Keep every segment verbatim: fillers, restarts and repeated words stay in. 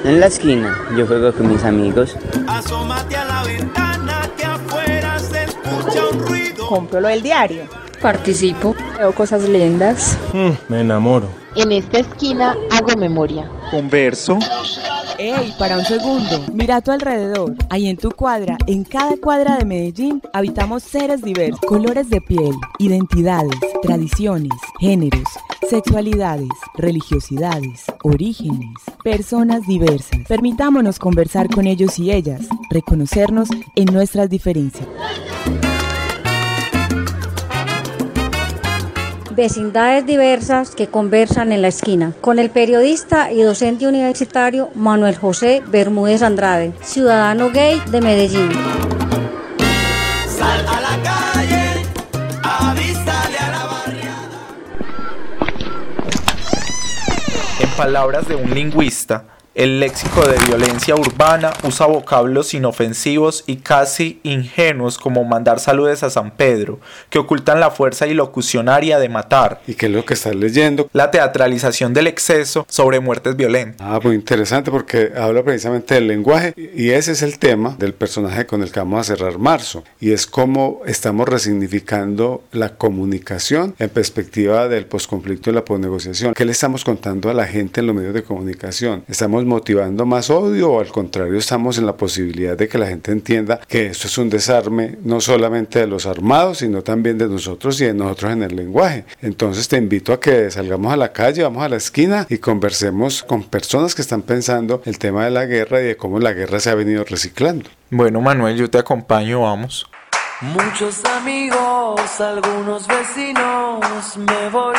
En la esquina, yo juego con mis amigos. Asómate a la ventana que afuera se escucha un ruido. Compro lo del diario. Participo. Veo cosas lindas. Mm, me enamoro. En esta esquina hago memoria. Converso. ¡Ey, para un segundo! Mira a tu alrededor. Ahí en tu cuadra, en cada cuadra de Medellín, habitamos seres diversos. Colores de piel, identidades, tradiciones, géneros, sexualidades, religiosidades, orígenes, personas diversas. Permitámonos conversar con ellos y ellas, reconocernos en nuestras diferencias. Vecindades diversas que conversan en la esquina, con el periodista y docente universitario Manuel José Bermúdez Andrade, ciudadano gay de Medellín. Sal a la calle, avísale a la barriada. En palabras de un lingüista, el léxico de violencia urbana usa vocablos inofensivos y casi ingenuos como mandar saludes a San Pedro, que ocultan la fuerza ilocucionaria de matar. ¿Y qué es lo que estás leyendo? La teatralización del exceso sobre muertes violentas. Ah, muy interesante porque habla precisamente del lenguaje y ese es el tema del personaje con el que vamos a cerrar marzo y es cómo estamos resignificando la comunicación en perspectiva del posconflicto y la posnegociación. ¿Qué le estamos contando a la gente en los medios de comunicación? ¿Estamos motivando más odio o al contrario estamos en la posibilidad de que la gente entienda que esto es un desarme no solamente de los armados sino también de nosotros y de nosotros en el lenguaje? Entonces te invito a que salgamos a la calle, vamos a la esquina y conversemos con personas que están pensando el tema de la guerra y de cómo la guerra se ha venido reciclando. Bueno, Manuel, yo te acompaño, vamos. Muchos amigos, algunos vecinos, me voy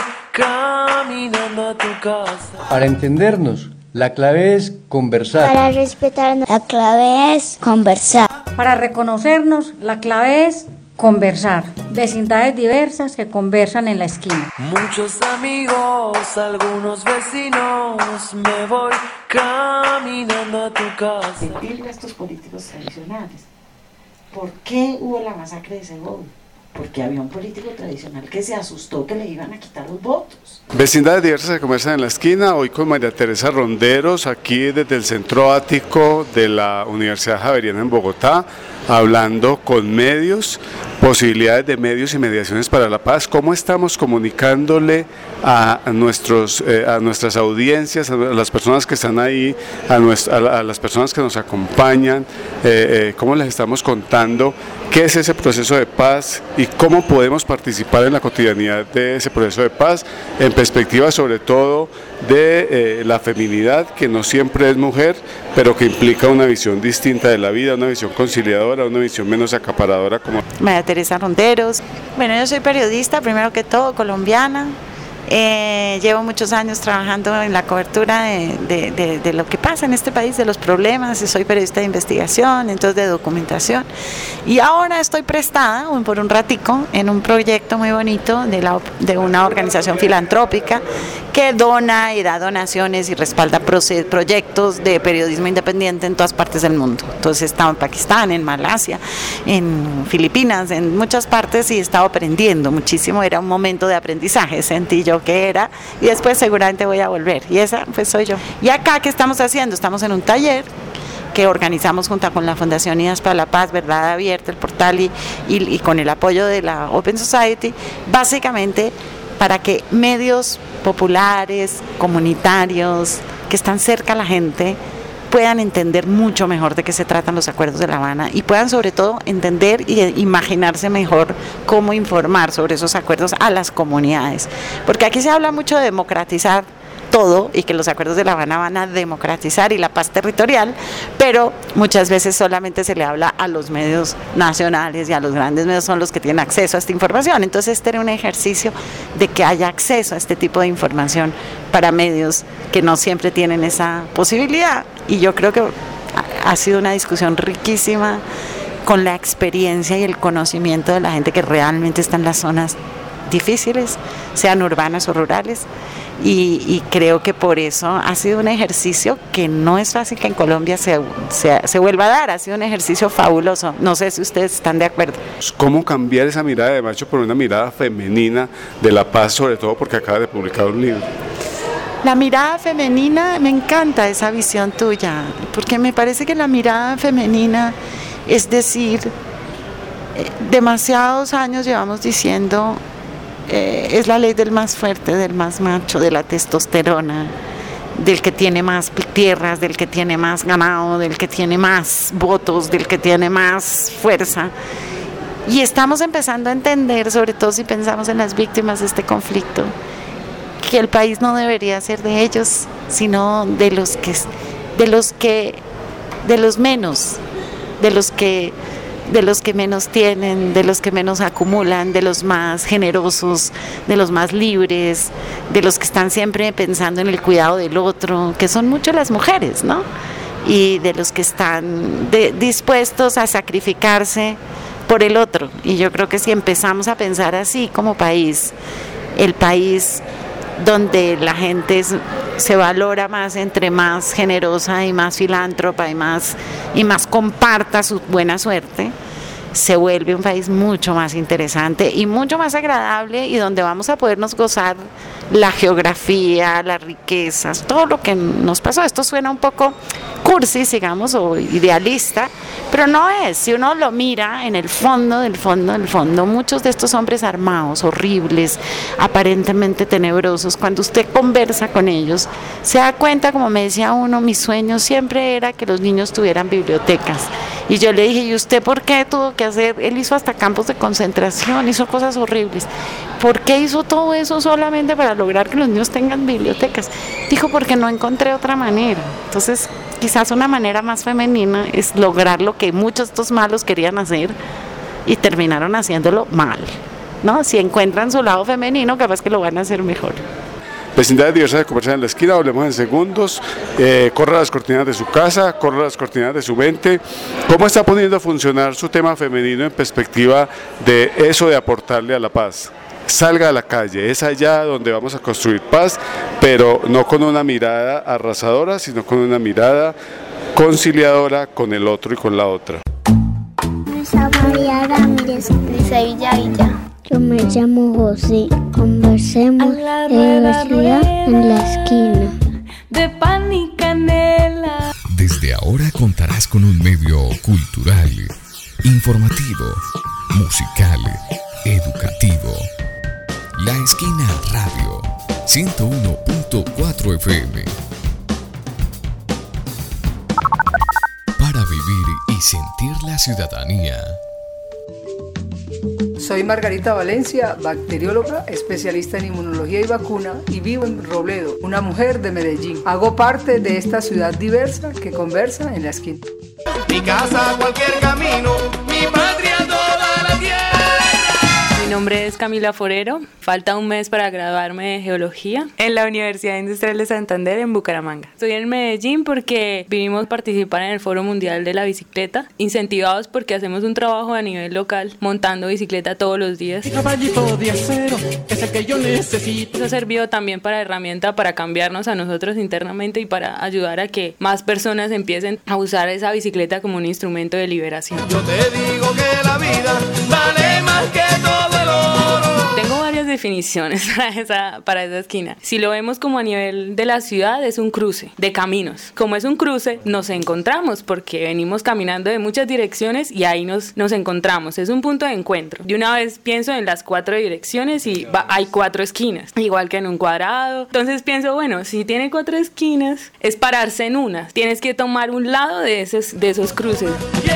caminando a tu casa. Para entendernos, la clave es conversar. Para respetarnos, la clave es conversar. Para reconocernos, la clave es conversar. Vecindades diversas que conversan en la esquina. Muchos amigos, algunos vecinos, me voy caminando a tu casa. Sentirle a estos políticos tradicionales. ¿Por qué hubo la masacre de Segovia? Porque había un político tradicional que se asustó que le iban a quitar los votos. Vecindades diversas que conversan en la esquina, hoy con María Teresa Ronderos, aquí desde el Centro Ático de la Universidad Javeriana en Bogotá, hablando con medios, posibilidades de medios y mediaciones para la paz, cómo estamos comunicándole a, nuestros, eh, a nuestras audiencias, a las personas que están ahí, a, nuestra, a las personas que nos acompañan, eh, eh, cómo les estamos contando qué es ese proceso de paz y cómo podemos participar en la cotidianidad de ese proceso de paz, en perspectiva sobre todo de eh, la feminidad, que no siempre es mujer, pero que implica una visión distinta de la vida, una visión conciliadora, una visión menos acaparadora. Como María Teresa Ronderos. Bueno, yo soy periodista, primero que todo, colombiana. Eh, llevo muchos años trabajando en la cobertura de, de, de, de lo que pasa en este país, de los problemas. Soy periodista de investigación, entonces de documentación. Y ahora estoy prestada por un ratico en un proyecto muy bonito de, la, de una organización filantrópica que dona y da donaciones y respalda proyectos de periodismo independiente en todas partes del mundo. Entonces he estado en Pakistán, en Malasia, en Filipinas, en muchas partes y he estado aprendiendo muchísimo. Era un momento de aprendizaje, sentí yo que era, y después seguramente voy a volver, y esa pues soy yo. Y acá, ¿qué estamos haciendo? Estamos en un taller que organizamos junto con la Fundación Unidas para la Paz, Verdad Abierta, el portal y, y, y con el apoyo de la Open Society, básicamente para que medios populares, comunitarios, que están cerca a la gente, puedan entender mucho mejor de qué se tratan los acuerdos de La Habana y puedan sobre todo entender y imaginarse mejor cómo informar sobre esos acuerdos a las comunidades. Porque aquí se habla mucho de democratizar todo y que los acuerdos de La Habana van a democratizar y la paz territorial, pero muchas veces solamente se le habla a los medios nacionales y a los grandes medios son los que tienen acceso a esta información. Entonces este era un ejercicio de que haya acceso a este tipo de información para medios que no siempre tienen esa posibilidad, y yo creo que ha sido una discusión riquísima con la experiencia y el conocimiento de la gente que realmente está en las zonas difíciles, sean urbanas o rurales. Y, y creo que por eso ha sido un ejercicio que no es fácil que en Colombia se, se, se vuelva a dar, ha sido un ejercicio fabuloso, no sé si ustedes están de acuerdo. ¿Cómo cambiar esa mirada de macho por una mirada femenina de la paz, sobre todo porque acaba de publicar un libro? La mirada femenina, me encanta esa visión tuya, porque me parece que la mirada femenina, es decir, eh, demasiados años llevamos diciendo, eh, es la ley del más fuerte, del más macho, de la testosterona, del que tiene más tierras, del que tiene más ganado, del que tiene más votos, del que tiene más fuerza. Y estamos empezando a entender, sobre todo si pensamos en las víctimas de este conflicto, que el país no debería ser de ellos, sino de los que, de los que, de los menos, de los que, de los que menos tienen, de los que menos acumulan, de los más generosos, de los más libres, de los que están siempre pensando en el cuidado del otro, que son mucho las mujeres, ¿no? Y de los que están de, dispuestos a sacrificarse por el otro. Y yo creo que si empezamos a pensar así como país, el país donde la gente es, se valora más entre más generosa y más filántropa y más, y más comparta su buena suerte, se vuelve un país mucho más interesante y mucho más agradable, y donde vamos a podernos gozar la geografía, las riquezas, todo lo que nos pasó. Esto suena un poco cursi, digamos, o idealista, pero no es. Si uno lo mira en el fondo, del fondo, del fondo, muchos de estos hombres armados, horribles, aparentemente tenebrosos, cuando usted conversa con ellos, se da cuenta, como me decía uno, mi sueño siempre era que los niños tuvieran bibliotecas. Y yo le dije, ¿y usted por qué tuvo que hacer? Él hizo hasta campos de concentración, hizo cosas horribles. ¿Por qué hizo todo eso solamente para lograr que los niños tengan bibliotecas? Dijo, porque no encontré otra manera. Entonces, quizás una manera más femenina es lograr lo que muchos de estos malos querían hacer y terminaron haciéndolo mal, ¿no? Si encuentran su lado femenino, capaz que lo van a hacer mejor. Vecindades diversas de conversar en la esquina, hablemos en segundos. Eh, corra las cortinas de su casa, corra las cortinas de su mente. ¿Cómo está poniendo a funcionar su tema femenino en perspectiva de eso de aportarle a la paz? Salga a la calle, es allá donde vamos a construir paz, pero no con una mirada arrasadora, sino con una mirada conciliadora con el otro y con la otra. María Ramírez, de Sevilla Villa. Yo me llamo José. Conversemos de diversidad en la esquina. De pan y canela. Desde ahora contarás con un medio cultural, informativo, musical, educativo. La Esquina Radio, ciento uno punto cuatro F M. Para vivir y sentir la ciudadanía. Soy Margarita Valencia, bacterióloga, especialista en inmunología y vacuna, y vivo en Robledo, una mujer de Medellín. Hago parte de esta ciudad diversa que conversa en la esquina. Mi casa, cualquier camino, mi patria, toda la tierra. Mi nombre es Camila Forero, falta un mes para graduarme de Geología en la Universidad Industrial de Santander en Bucaramanga. Estoy en Medellín porque vinimos a participar en el Foro Mundial de la Bicicleta, incentivados porque hacemos un trabajo a nivel local, montando bicicleta todos los días. Mi caballito de acero es el que yo necesito. Eso ha servido también para herramienta para cambiarnos a nosotros internamente y para ayudar a que más personas empiecen a usar esa bicicleta como un instrumento de liberación. Yo te digo que la vida vale más que todo. Tengo varias definiciones para esa, para esa esquina. Si lo vemos como a nivel de la ciudad, es un cruce de caminos. Como es un cruce, nos encontramos porque venimos caminando de muchas direcciones y ahí nos, nos encontramos. Es un punto de encuentro. De una vez pienso en las cuatro direcciones y va, hay cuatro esquinas, igual que en un cuadrado. Entonces pienso, bueno, si tiene cuatro esquinas, es pararse en una. Tienes que tomar un lado de esos, de esos cruces.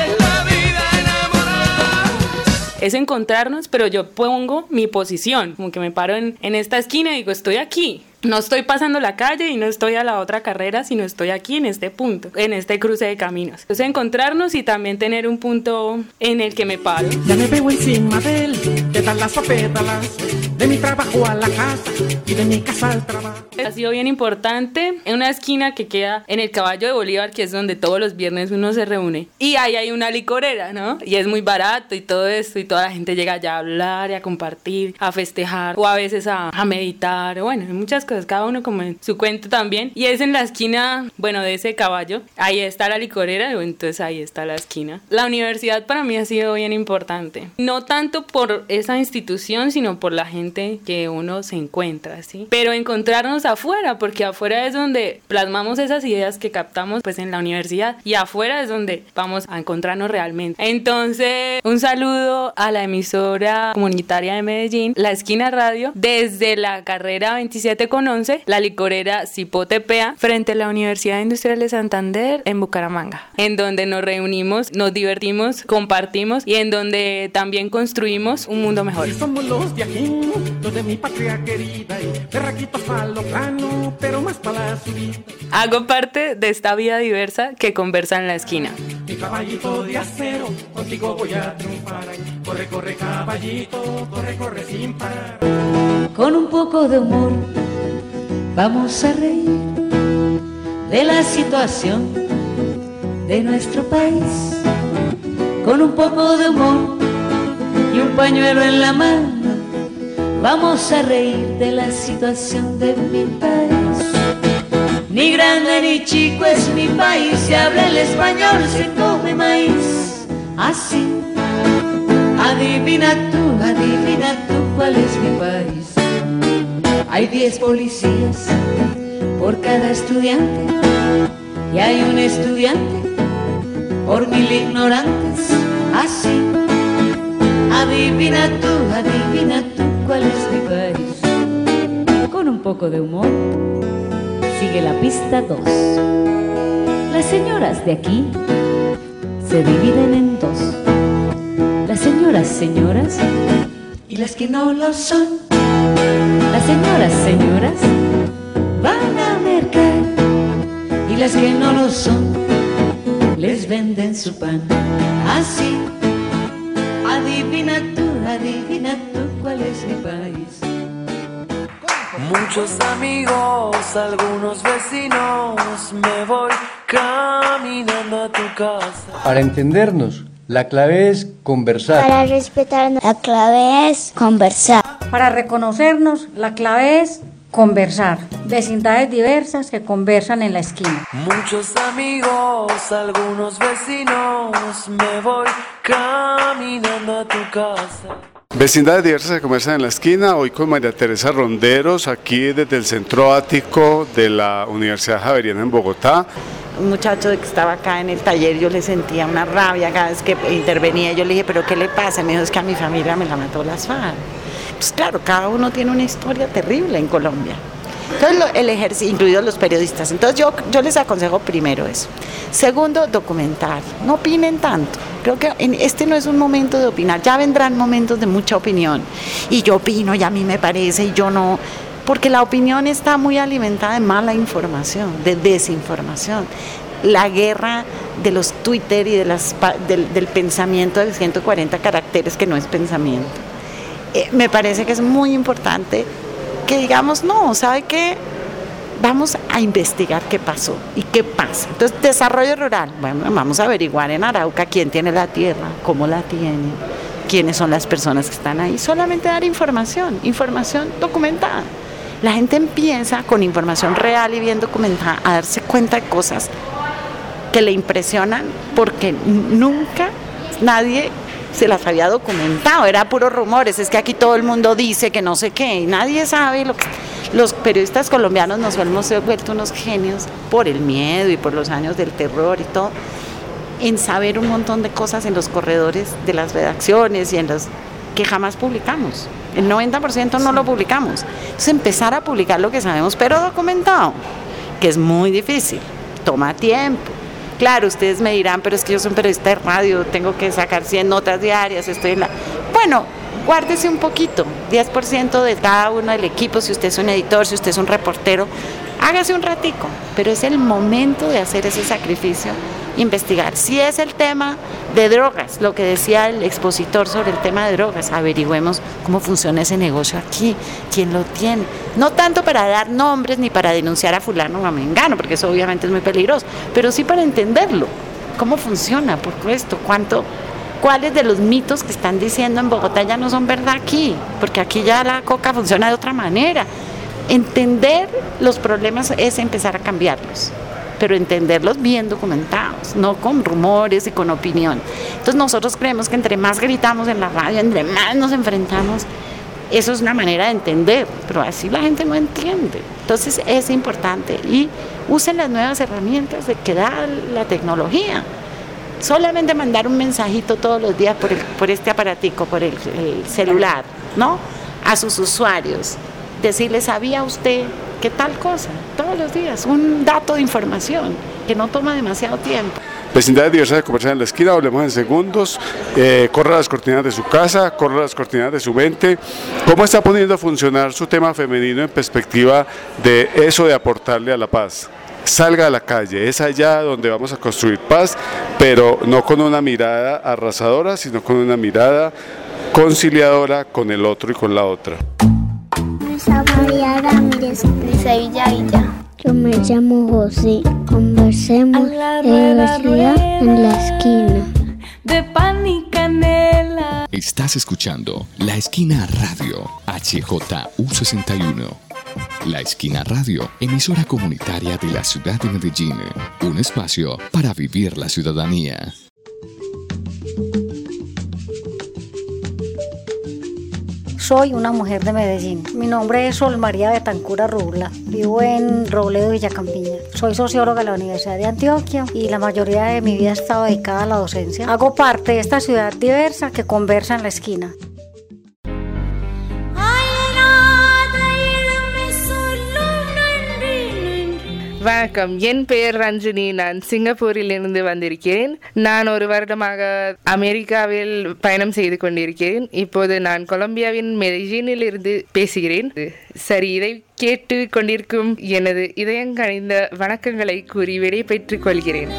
Es encontrarnos, pero yo pongo mi posición, como que me paro en, en esta esquina y digo, estoy aquí. No estoy pasando la calle y no estoy a la otra carrera, sino estoy aquí en este punto, en este cruce de caminos. Entonces encontrarnos y también tener un punto en el que me paro. Ya me veo encima de él, de talazo a pétalas, de mi trabajo a la casa y de mi casa al trabajo. Ha sido bien importante en una esquina que queda en el Caballo de Bolívar, que es donde todos los viernes uno se reúne. Y ahí hay una licorera, ¿no? Y es muy barato y todo esto, y toda la gente llega allá a hablar y a compartir, a festejar, o a veces a, a meditar, bueno, hay muchas cosas. Cada uno como en su cuento también, y es en la esquina, bueno, de ese caballo, ahí está la licorera, entonces ahí está la esquina. La universidad para mí ha sido bien importante, no tanto por esa institución, sino por la gente ambiente que uno se encuentra, ¿sí? Pero encontrarnos afuera, porque afuera es donde plasmamos esas ideas que captamos pues en la universidad, y afuera es donde vamos a encontrarnos realmente. Entonces, un saludo a la emisora comunitaria de Medellín, La Esquina Radio, desde la carrera veintisiete con once, la licorera Cipote Pea, frente a la Universidad Industrial de Santander en Bucaramanga, en donde nos reunimos, nos divertimos, compartimos y en donde también construimos un mundo mejor. Somos los de aquí, los de mi patria querida, y berraquitos pa' lo plano, pero más para la subida. Hago parte de esta vida diversa que conversa en la esquina. Mi caballito de acero, contigo voy a triunfar. Corre, corre, caballito, corre, corre sin parar. Con un poco de humor vamos a reír de la situación de nuestro país. Con un poco de humor y un pañuelo en la mano vamos a reír de la situación de mi país. Ni grande ni chico es mi país, se habla el español, se come maíz. Así, adivina tú, adivina tú cuál es mi país. Hay diez policías por cada estudiante y hay un estudiante por mil ignorantes. Así, adivina tú, adivina tú cuál es mi país. Con un poco de humor sigue la pista dos. Las señoras de aquí se dividen en dos: las señoras señoras y las que no lo son. Las señoras señoras van a mercar y las que no lo son les venden su pan. Así, adivina tú, adivina tú cuál es mi país. Muchos amigos, algunos vecinos, me voy caminando a tu casa. Para entendernos, la clave es conversar. Para respetarnos, la clave es conversar. Para reconocernos, la clave es conversar. Vecindades diversas que conversan en la esquina. Muchos amigos, algunos vecinos, me voy caminando a tu casa. Vecindades diversas que conversan en la esquina, hoy con María Teresa Ronderos, aquí desde el Centro Ático de la Universidad Javeriana en Bogotá. Un muchacho que estaba acá en el taller, yo le sentía una rabia cada vez que intervenía. Yo le dije, ¿pero qué le pasa? Me dijo, es que a mi familia me la mató las FARC. Pues claro, cada uno tiene una historia terrible en Colombia. Entonces, lo, el ejercicio, incluidos los periodistas. Entonces, yo, yo les aconsejo primero eso. Segundo, documentar. No opinen tanto. Creo que en este no es un momento de opinar. Ya vendrán momentos de mucha opinión. Y yo opino, y a mí me parece, y yo no. Porque la opinión está muy alimentada de mala información, de desinformación. La guerra de los Twitter y de las, del, del pensamiento de ciento cuarenta caracteres que no es pensamiento. Eh, me parece que es muy importante que digamos, no, ¿sabe qué? Vamos a investigar qué pasó y qué pasa. Entonces, desarrollo rural, bueno, vamos a averiguar en Arauca quién tiene la tierra, cómo la tiene, quiénes son las personas que están ahí. Solamente dar información, información documentada. La gente empieza con información real y bien documentada a darse cuenta de cosas que le impresionan porque nunca nadie se las había documentado, era puros rumores, es que aquí todo el mundo dice que no sé qué, y nadie sabe lo que... Los periodistas colombianos nos hemos vuelto unos genios por el miedo y por los años del terror y todo, en saber un montón de cosas en los corredores de las redacciones y en los que jamás publicamos. El noventa por ciento no lo publicamos. Entonces empezar a publicar lo que sabemos, pero documentado, que es muy difícil, toma tiempo. Claro, ustedes me dirán, pero es que yo soy un periodista de radio, tengo que sacar cien notas diarias, estoy en la... Bueno, guárdese un poquito, diez por ciento de cada uno del equipo, si usted es un editor, si usted es un reportero, hágase un ratico, pero es el momento de hacer ese sacrificio, investigar. Si es el tema de drogas, lo que decía el expositor sobre el tema de drogas, averigüemos cómo funciona ese negocio aquí, quién lo tiene. No tanto para dar nombres ni para denunciar a fulano o a mengano, porque eso obviamente es muy peligroso, pero sí para entenderlo, cómo funciona, por supuesto, cuánto... ¿Cuáles de los mitos que están diciendo en Bogotá ya no son verdad aquí? Porque aquí ya la coca funciona de otra manera. Entender los problemas es empezar a cambiarlos, pero entenderlos bien documentados, no con rumores y con opinión. Entonces nosotros creemos que entre más gritamos en la radio, entre más nos enfrentamos, Eso es una manera de entender, pero así la gente no entiende. Entonces es importante y usen las nuevas herramientas de que da la tecnología. Solamente mandar un mensajito todos los días por, el, por este aparatico, por el, el celular, ¿no? A sus usuarios. Decirles, ¿sabía usted qué tal cosa? Todos los días, un dato de información que no toma demasiado tiempo. Vecindades diversas de conversar en la esquina, hablemos en segundos, eh, corra las cortinas de su casa, corra las cortinas de su mente. ¿Cómo está poniendo a funcionar su tema femenino en perspectiva de eso de aportarle a la paz? Salga a la calle, es allá donde vamos a construir paz, pero no con una mirada arrasadora, sino con una mirada conciliadora con el otro y con la otra. María Ramírez, de Sevilla Villa. Yo me llamo José. Conversemos de diversidad en la esquina. De pan y canela. Estás escuchando La Esquina Radio, H J U sesenta y uno. La Esquina Radio, emisora comunitaria de la ciudad de Medellín. Un espacio para vivir la ciudadanía. Soy una mujer de Medellín. Mi nombre es Sol María Betancura Rubla. Vivo en Robledo, Villacampiña. Soy socióloga de la Universidad de Antioquia y la mayoría de mi vida ha estado dedicada a la docencia. Hago parte de esta ciudad diversa que conversa en la esquina. வணக்கம், என் பெயர் ரஞ்சினி. நான் சிங்கப்பூரிலிருந்து வந்திருக்கிறேன். நான் ஒரு வருடமாக அமெரிக்காவில் பயணம் செய்து கொண்டிருக்கிறேன். இப்போது நான் கொலம்பியாவின் மெடிஜினில் இருந்து பேசுகிறேன். சரி, இதை கேட்டு கொண்டிருக்கும் எனது இதயங்கனிந்த வணக்கங்களை கூறி விடை பெற்றுக் கொள்கிறேன்.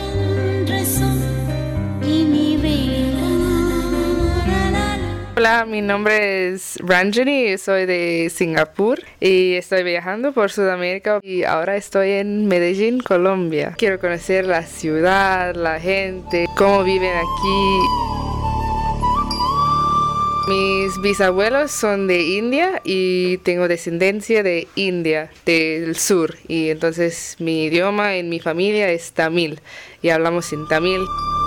Hola, mi nombre es Ranjini, soy de Singapur y estoy viajando por Sudamérica y ahora estoy en Medellín, Colombia. Quiero conocer la ciudad, la gente, cómo viven aquí. Mis bisabuelos son de India y tengo descendencia de India, del sur, y entonces mi idioma en mi familia es tamil y hablamos en tamil.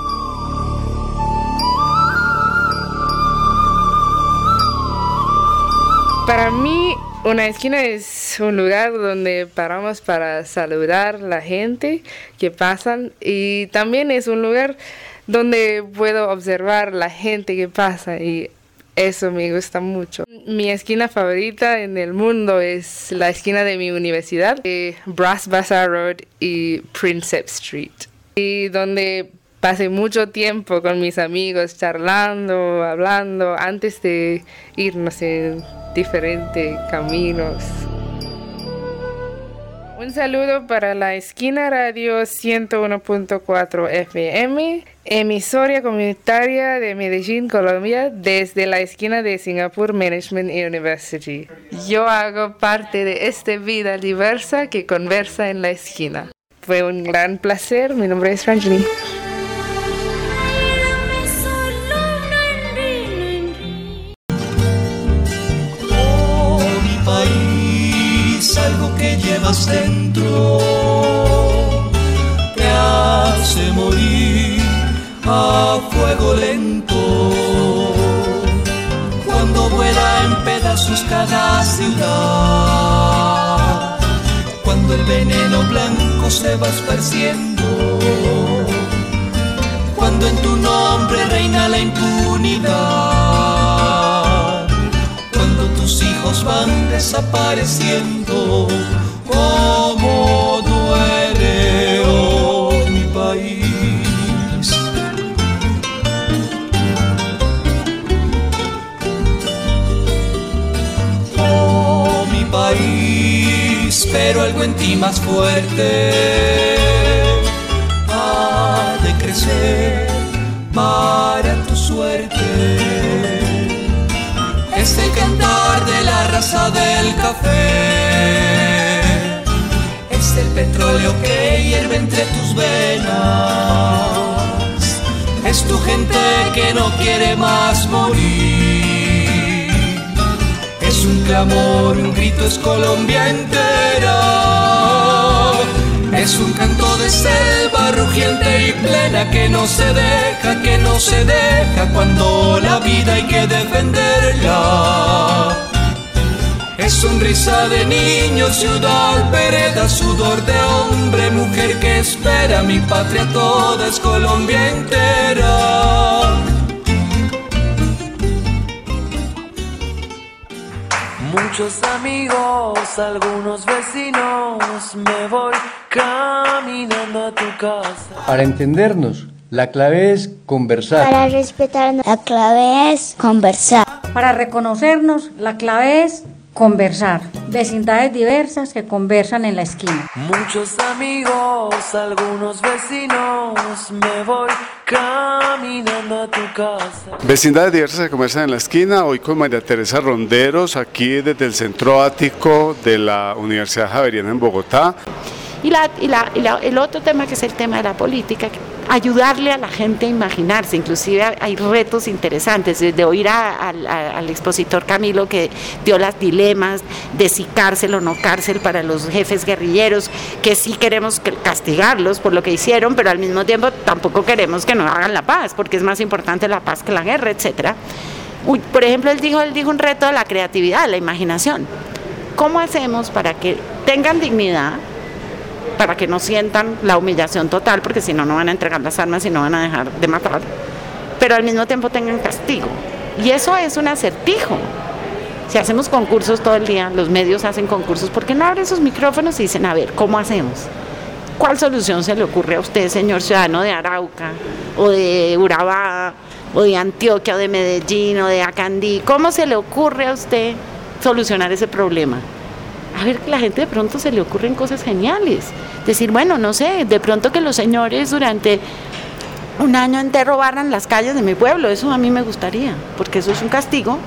Para mí, una esquina es un lugar donde paramos para saludar a la gente que pasan y también es un lugar donde puedo observar la gente que pasa y eso me gusta mucho. Mi esquina favorita en el mundo es la esquina de mi universidad, de Bras Basar Road y Princep Street, y donde pasé mucho tiempo con mis amigos charlando, hablando, antes de irnos en diferentes caminos. Un saludo para la Esquina Radio ciento uno punto cuatro F M, emisora comunitaria de Medellín, Colombia, desde la esquina de Singapore Management University. Yo hago parte de esta vida diversa que conversa en la esquina. Fue un gran placer, mi nombre es Ranjini. Algo que llevas dentro te hace morir a fuego lento. Cuando vuela en pedazos cada ciudad, cuando el veneno blanco se va esparciendo, cuando en tu nombre reina la impunidad, tus hijos van desapareciendo, como duele oh, mi país. Oh, mi país, pero algo en ti más fuerte ha de crecer para tu suerte. Es el cantar de la raza del café, es el petróleo que hierve entre tus venas, es tu gente que no quiere más morir, es un clamor, un grito, es Colombia entera, es un canto de selva rugiente y plena que no se deja, que no se deja cuando la vida hay que defenderla. Es sonrisa de niño, ciudad, vereda, sudor de hombre, mujer que espera, mi patria toda es Colombia entera. Muchos amigos, algunos vecinos, me voy caminando a tu casa. Para entendernos, la clave es conversar. Para respetarnos, la clave es conversar. Para reconocernos, la clave es conversar. Vecindades diversas que conversan en la esquina. Muchos amigos, algunos vecinos, me voy caminando a tu casa. Vecindades diversas que conversan en la esquina, hoy con María Teresa Ronderos, aquí desde el Centro Ático de la Universidad Javeriana en Bogotá. Y, la, y, la, y la, el otro tema que es el tema de la política, ayudarle a la gente a imaginarse, inclusive hay retos interesantes, desde oír a, a, a, al expositor Camilo que dio las dilemas de si cárcel o no cárcel para los jefes guerrilleros, que sí queremos castigarlos por lo que hicieron, pero al mismo tiempo tampoco queremos que no hagan la paz, porque es más importante la paz que la guerra, etcétera. Uy, por ejemplo, él dijo, él dijo un reto de la creatividad, la imaginación. ¿Cómo hacemos para que tengan dignidad, para que no sientan la humillación total, porque si no, no van a entregar las armas y no van a dejar de matar, pero al mismo tiempo tengan castigo? Y eso es un acertijo. Si hacemos concursos todo el día, los medios hacen concursos, ¿por qué no abren sus micrófonos y dicen, a ver, ¿cómo hacemos? ¿Cuál solución se le ocurre a usted, señor ciudadano de Arauca, o de Urabá, o de Antioquia, o de Medellín, o de Acandí? ¿Cómo se le ocurre a usted solucionar ese problema? A ver, que la gente de pronto se le ocurren cosas geniales. Decir, bueno, no sé, de pronto que los señores durante un año entero barran las calles de mi pueblo, eso a mí me gustaría, porque eso es un castigo,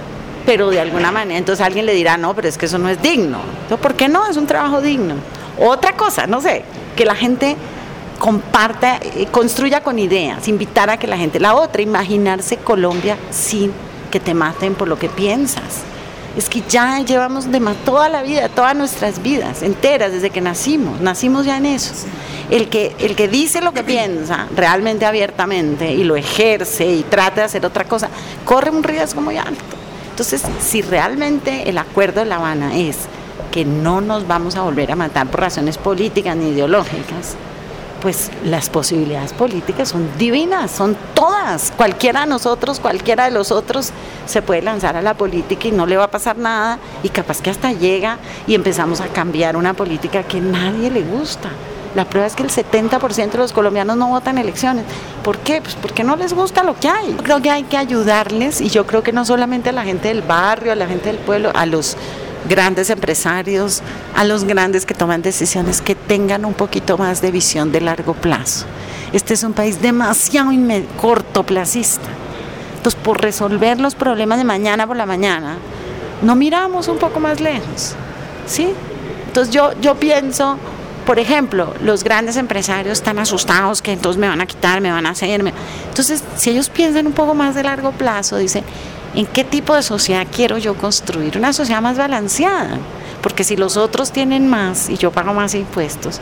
pero de alguna manera, entonces alguien le dirá, no, pero es que eso no es digno. Entonces, ¿por qué no? Es un trabajo digno. Otra cosa, no sé, que la gente comparta, eh, construya con ideas, invitar a que la gente, la otra, imaginarse Colombia sin que te maten por lo que piensas. Es que ya llevamos de más toda la vida, todas nuestras vidas enteras, desde que nacimos, nacimos ya en eso. El que, el que dice lo que piensa realmente abiertamente y lo ejerce y trata de hacer otra cosa, corre un riesgo muy alto. Entonces, si realmente el acuerdo de La Habana es que no nos vamos a volver a matar por razones políticas ni ideológicas, pues las posibilidades políticas son divinas, son todas. Cualquiera de nosotros, cualquiera de los otros se puede lanzar a la política y no le va a pasar nada, y capaz que hasta llega y empezamos a cambiar una política que a nadie le gusta. La prueba es que el setenta por ciento de los colombianos no votan en elecciones. ¿Por qué? Pues porque no les gusta lo que hay. Yo creo que hay que ayudarles, y yo creo que no solamente a la gente del barrio, a la gente del pueblo, a los grandes empresarios, a los grandes que toman decisiones, que tengan un poquito más de visión de largo plazo. Este es un país demasiado cortoplacista. Entonces, por resolver los problemas de mañana por la mañana, no miramos un poco más lejos, ¿sí? Entonces yo, yo pienso, por ejemplo, los grandes empresarios están asustados que entonces me van a quitar, me van a hacer. Me... Entonces, si ellos piensan un poco más de largo plazo, dicen, ¿en qué tipo de sociedad quiero yo construir? Una sociedad más balanceada, porque si los otros tienen más y yo pago más impuestos,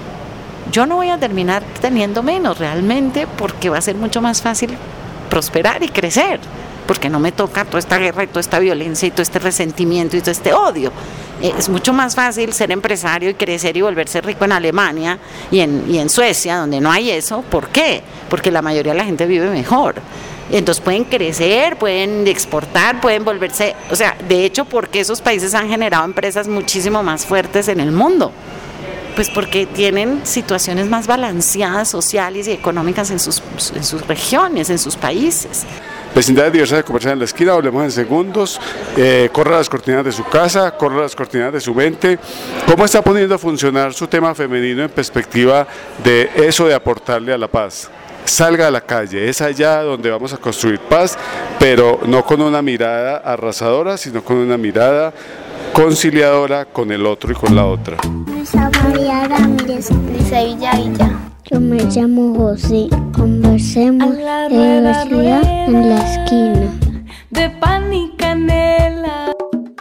yo no voy a terminar teniendo menos realmente, porque va a ser mucho más fácil prosperar y crecer, porque no me toca toda esta guerra y toda esta violencia y todo este resentimiento y todo este odio. Es mucho más fácil ser empresario y crecer y volverse rico en Alemania y en, y en Suecia, donde no hay eso. ¿Por qué? Porque la mayoría de la gente vive mejor. Entonces pueden crecer, pueden exportar, pueden volverse, o sea, de hecho, porque esos países han generado empresas muchísimo más fuertes en el mundo. Pues porque tienen situaciones más balanceadas sociales y económicas en sus, en sus regiones, en sus países. Vecindades diversas de conversar en la esquina, hablemos en segundos. Eh, corra las cortinas de su casa, corra las cortinas de su mente. ¿Cómo está poniendo a funcionar su tema femenino en perspectiva de eso de aportarle a la paz? Salga a la calle, es allá donde vamos a construir paz, pero no con una mirada arrasadora, sino con una mirada conciliadora con el otro y con la otra. Luisa María Ramírez, Luisa Villavilla. Yo me llamo José. Conversemos de diversidad en la esquina. De pan y canela.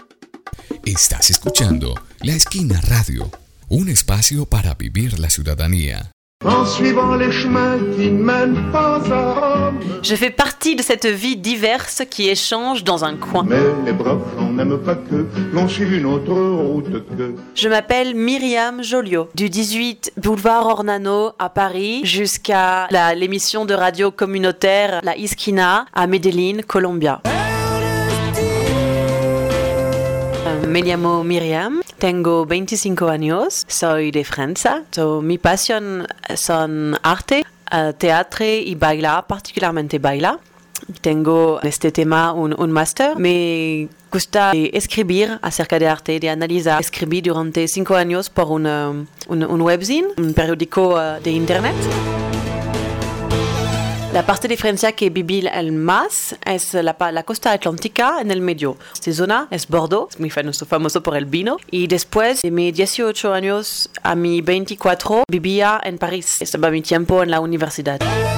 Estás escuchando La Esquina Radio, un espacio para vivir la ciudadanía. en suivant les chemins qui ne mènent pas à Rome. Je fais partie de cette vie diverse qui échange dans un coin. Mais les braves gens n'aiment pas que l'on suive une autre route que... Je m'appelle Myriam Joliot, du dix-huit boulevard Ornano à Paris jusqu'à la, l'émission de radio communautaire La Esquina à Medellín, Colombia. Me llamo Myriam, tengo veinticinco años, soy de Francia. So, mi pasión son arte, uh, teatro y bailar, particularmente bailar. Tengo en este tema un, un máster. Me gusta escribir acerca de arte, de analizar. Escribí durante cinco años por una, un, un webzine, un periódico uh, de internet. La parte de Francia que viví el más es la, la costa atlántica en el medio. Esta zona es Bordeaux, es muy famoso, famoso por el vino. Y después de mis dieciocho años a mis veinticuatro vivía en París. Estaba mi tiempo en la universidad.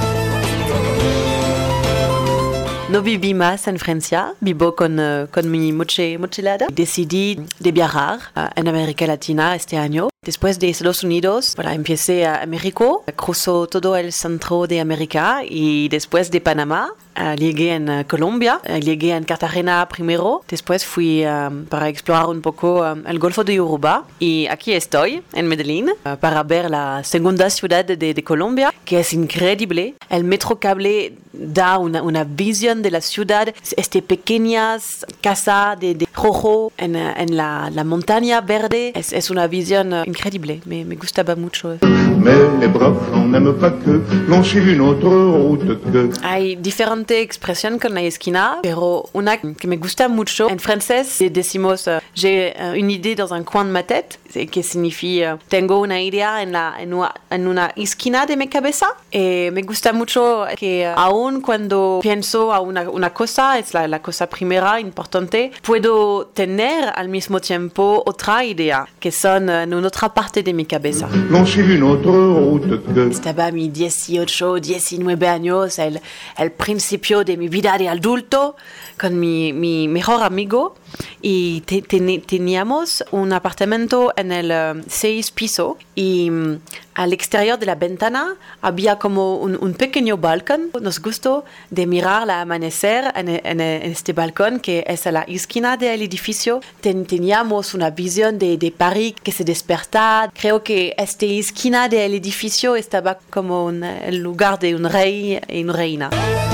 No viví más en Francia, vivo con, uh, con mi moche, mochilada. Decidí de viajar uh, en América Latina este año. Después de Estados Unidos, bueno, empecé a México, cruzó todo el centro de América y después de Panamá, uh, llegué en uh, Colombia, uh, llegué en Cartagena primero, después fui um, para explorar un poco um, el Golfo de Urubá y aquí estoy en Medellín uh, para ver la segunda ciudad de, de Colombia, que es increíble. El metro cable da una, una visión de la ciudad, este pequeñas casas de, de rojo en, en la, la montaña verde, es, es una visión uh, increíble, me, me gustaba mucho. Mais les braves gens n'aiment pas que l'on suive une autre route que... Hay diferente expresión con la esquina, pero una que me gusta mucho. En francés decimos uh, j'ai uh, une idée dans un coin de ma tête, que significa uh, tengo una idea en, la, en, una, en una esquina de mi cabeza. Eh, me gusta mucho que uh, aun cuando pienso a una, una cosa, es la, la cosa primera importante, puedo tener al mismo tiempo otra idea, que son uh, en otra parte de mi cabeza. L'on suive une autre route que... Estaba a mis dieciocho, diecinueve años, el, el principio de mi vida de adulto, con mi, mi mejor amigo, y te, te, teníamos un apartamento en el um, seis piso, y um, al exterior de la ventana había como un, un pequeño balcón. Nos gustó de mirar el amanecer en, en, en este balcón, que es a la esquina del edificio. Ten, teníamos una visión de, de París que se despertaba. Creo que esta esquina del edificio estaba como un, el lugar de un rey y una reina.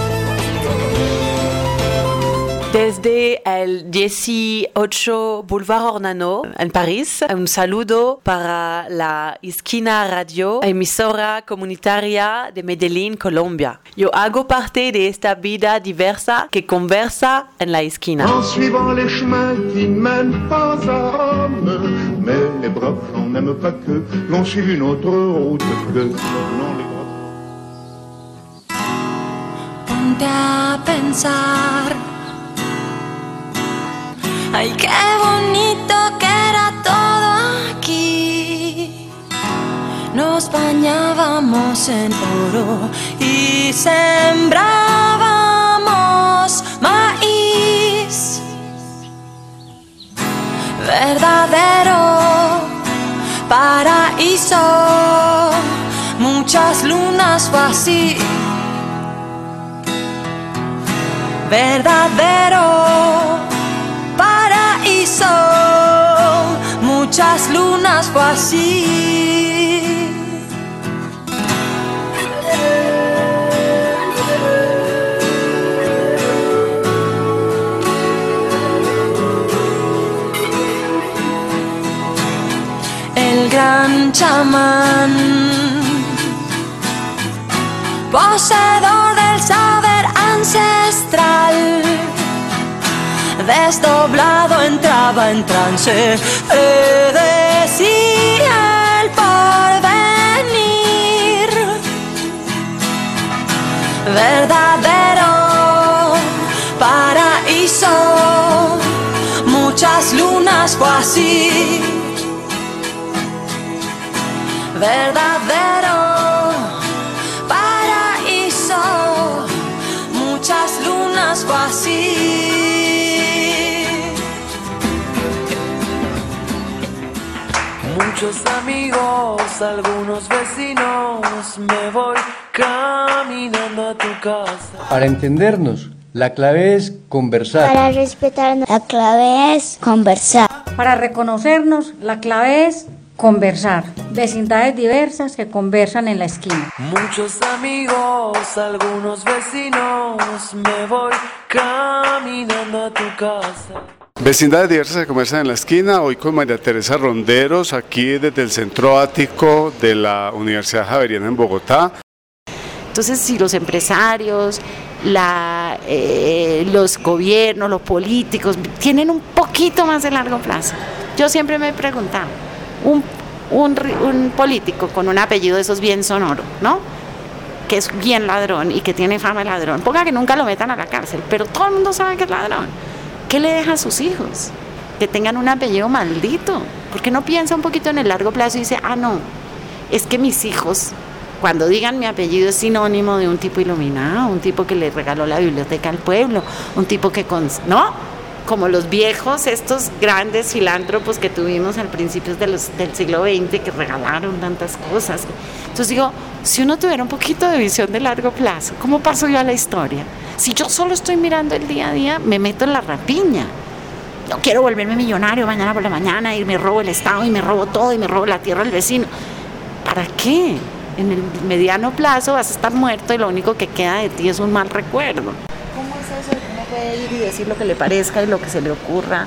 Desde el dieciocho Boulevard Ornano en París, un saludo para la Esquina Radio, emisora comunitaria de Medellín, Colombia. Yo hago parte de esta vida diversa que conversa en la esquina. En suivant les chemins qui ne mènent pas à Rome, mais les braves gens n'aiment pas que l'on suive une autre route que... Non, les braves... Ponte a pensar. Ay, qué bonito que era todo aquí. Nos bañábamos en oro y sembrábamos maíz. Verdadero paraíso. Muchas lunas fue así. Verdadero paraíso, muchas lunas fue así. El gran chamán, poseedor del saber ancestral, desdoblado entraba en trance, predecía el porvenir. Verdadero paraíso, muchas lunas fue así. Verdadero paraíso, muchas lunas fue así. Muchos amigos, algunos vecinos me voy caminando a tu casa. Para entendernos, la clave es conversar. Para respetarnos, la clave es conversar. Para reconocernos, la clave es conversar. Vecindades diversas que conversan en la esquina. Muchos amigos, algunos vecinos, me voy caminando a tu casa. Vecindades diversas que conversan en la esquina, hoy con María Teresa Ronderos, aquí desde el Centro Ático de la Universidad Javeriana en Bogotá. Entonces, si los empresarios, la, eh, los gobiernos, los políticos tienen un poquito más de largo plazo. Yo siempre me he preguntado, un, un, un político con un apellido de esos bien sonoro, ¿no?, que es bien ladrón y que tiene fama de ladrón, ponga que nunca lo metan a la cárcel, pero todo el mundo sabe que es ladrón. ¿Qué le deja a sus hijos? Que tengan un apellido maldito. ¿Por qué no piensa un poquito en el largo plazo y dice, ah, no, es que mis hijos, cuando digan mi apellido, es sinónimo de un tipo iluminado, un tipo que le regaló la biblioteca al pueblo, un tipo que, con, ¿no? Como los viejos, estos grandes filántropos que tuvimos al principio de los, del siglo veinte, que regalaron tantas cosas. Entonces digo, si uno tuviera un poquito de visión de largo plazo, ¿cómo paso yo a la historia? Si yo solo estoy mirando el día a día, me meto en la rapiña. Yo quiero volverme millonario mañana por la mañana y me robo el Estado y me robo todo y me robo la tierra del vecino. ¿Para qué? En el mediano plazo vas a estar muerto y lo único que queda de ti es un mal recuerdo. ¿Cómo es eso de que uno puede ir y decir lo que le parezca y lo que se le ocurra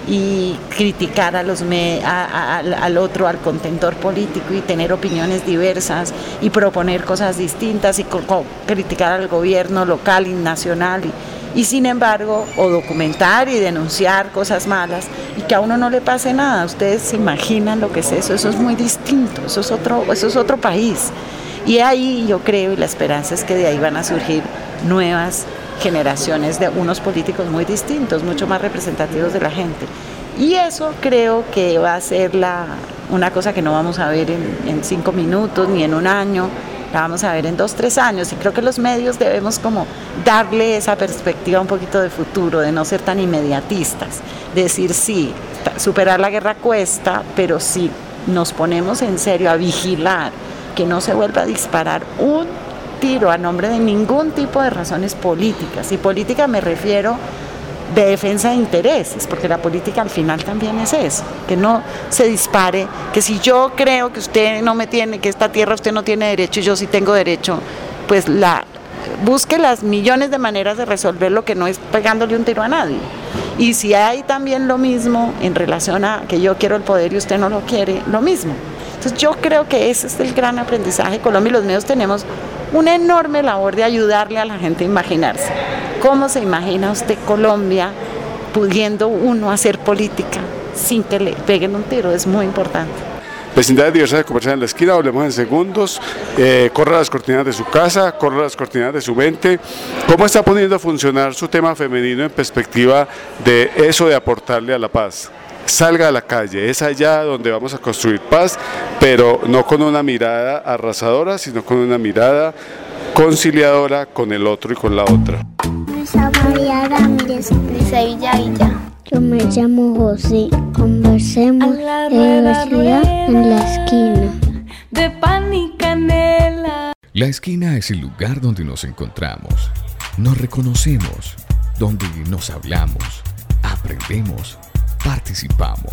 y criticar a los me, a, a, al, al otro, al contentor político, y tener opiniones diversas y proponer cosas distintas y co- co- criticar al gobierno local y nacional y, y sin embargo, o documentar y denunciar cosas malas y que a uno no le pase nada? Ustedes se imaginan lo que es eso, eso es muy distinto, eso es otro, eso es otro país. Y ahí yo creo, y la esperanza es que de ahí van a surgir nuevas generaciones de unos políticos muy distintos, mucho más representativos de la gente. Y eso creo que va a ser la, una cosa que no vamos a ver en, en cinco minutos ni en un año, la vamos a ver en dos, tres años. Y creo que los medios debemos como darle esa perspectiva un poquito de futuro, de no ser tan inmediatistas, de decir sí, superar la guerra cuesta, pero si nos ponemos en serio a vigilar que no se vuelva a disparar un tiro a nombre de ningún tipo de razones políticas. Y política me refiero de defensa de intereses, porque la política al final también es eso, que no se dispare, que si yo creo que usted no me tiene, que esta tierra usted no tiene derecho y yo sí tengo derecho, pues la busque las millones de maneras de resolver lo que no es pegándole un tiro a nadie. Y si hay también lo mismo en relación a que yo quiero el poder y usted no lo quiere, lo mismo. Entonces yo creo que ese es el gran aprendizaje de Colombia, y los medios tenemos una enorme labor de ayudarle a la gente a imaginarse. ¿Cómo se imagina usted Colombia pudiendo uno hacer política sin que le peguen un tiro? Es muy importante. Vecindades diversas de conversar en la esquina, hablemos en segundos. Eh, corra las cortinas de su casa, corra las cortinas de su mente. ¿Cómo está poniendo a funcionar su tema femenino en perspectiva de eso de aportarle a la paz? Salga a la calle, es allá donde vamos a construir paz, pero no con una mirada arrasadora, sino con una mirada conciliadora con el otro y con la otra. Luisa María Ramírez, de Sevilla Villa. Yo me llamo José. Conversemos de diversidad en la esquina. De pan y canela. La esquina es el lugar donde nos encontramos, nos reconocemos, donde nos hablamos, aprendemos, participamos.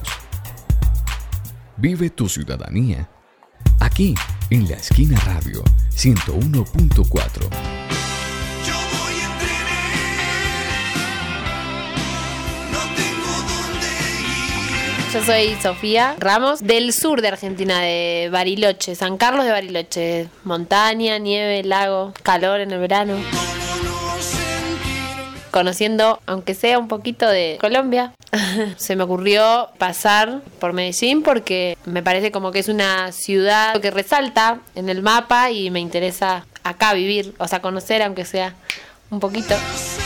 Vive tu ciudadanía aquí en La Esquina Radio ciento uno punto cuatro. Yo soy Sofía Ramos, del sur de Argentina, de Bariloche, San Carlos de Bariloche. Montaña, nieve, lago, calor en el verano. Conociendo, aunque sea un poquito de Colombia, se me ocurrió pasar por Medellín porque me parece como que es una ciudad que resalta en el mapa y me interesa acá vivir, o sea, conocer aunque sea un poquito.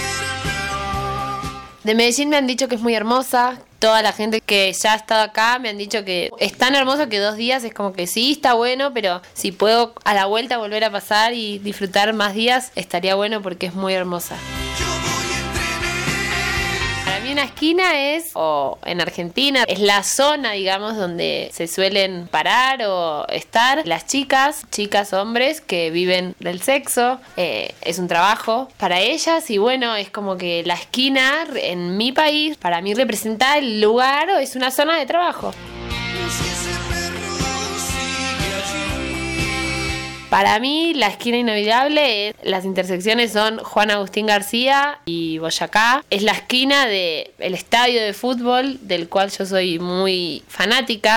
De Medellín me han dicho que es muy hermosa. Toda la gente que ya ha estado acá me han dicho que es tan hermoso que dos días es como que sí, está bueno, pero si puedo a la vuelta volver a pasar y disfrutar más días, estaría bueno porque es muy hermosa. Para mí mí una esquina es, o en Argentina, es la zona, digamos, donde se suelen parar o estar las chicas, chicas, hombres que viven del sexo. Eh, es un trabajo para ellas y bueno, es como que la esquina en mi país para mí representa el lugar o es una zona de trabajo. Para mí la esquina inolvidable es, las intersecciones son Juan Agustín García y Boyacá. Es la esquina del estadio de fútbol del cual yo soy muy fanática.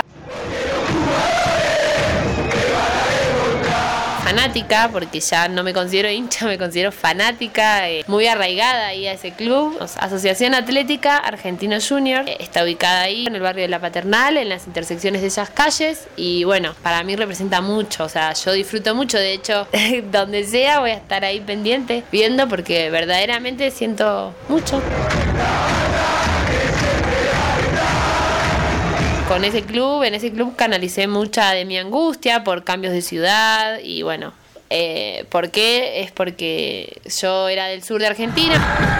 Fanática, porque ya no me considero hincha, me considero fanática, eh, muy arraigada ahí a ese club. Asociación Atlética Argentino Junior, eh, está ubicada ahí en el barrio de La Paternal, en las intersecciones de esas calles, y bueno, para mí representa mucho, o sea, yo disfruto mucho, de hecho, donde sea voy a estar ahí pendiente, viendo, porque verdaderamente siento mucho. Con ese club, en ese club canalicé mucha de mi angustia por cambios de ciudad y bueno, eh, ¿por qué? Es porque yo era del sur de Argentina.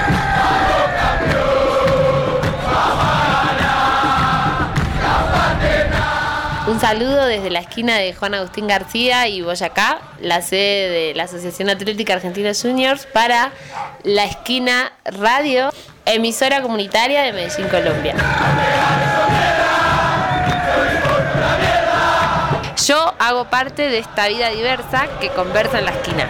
Un saludo desde la esquina de Juan Agustín García y Boyacá, la sede de la Asociación Atlética Argentina Juniors, para la esquina radio, emisora comunitaria de Medellín, Colombia. Yo hago parte de esta vida diversa que conversa en la esquina.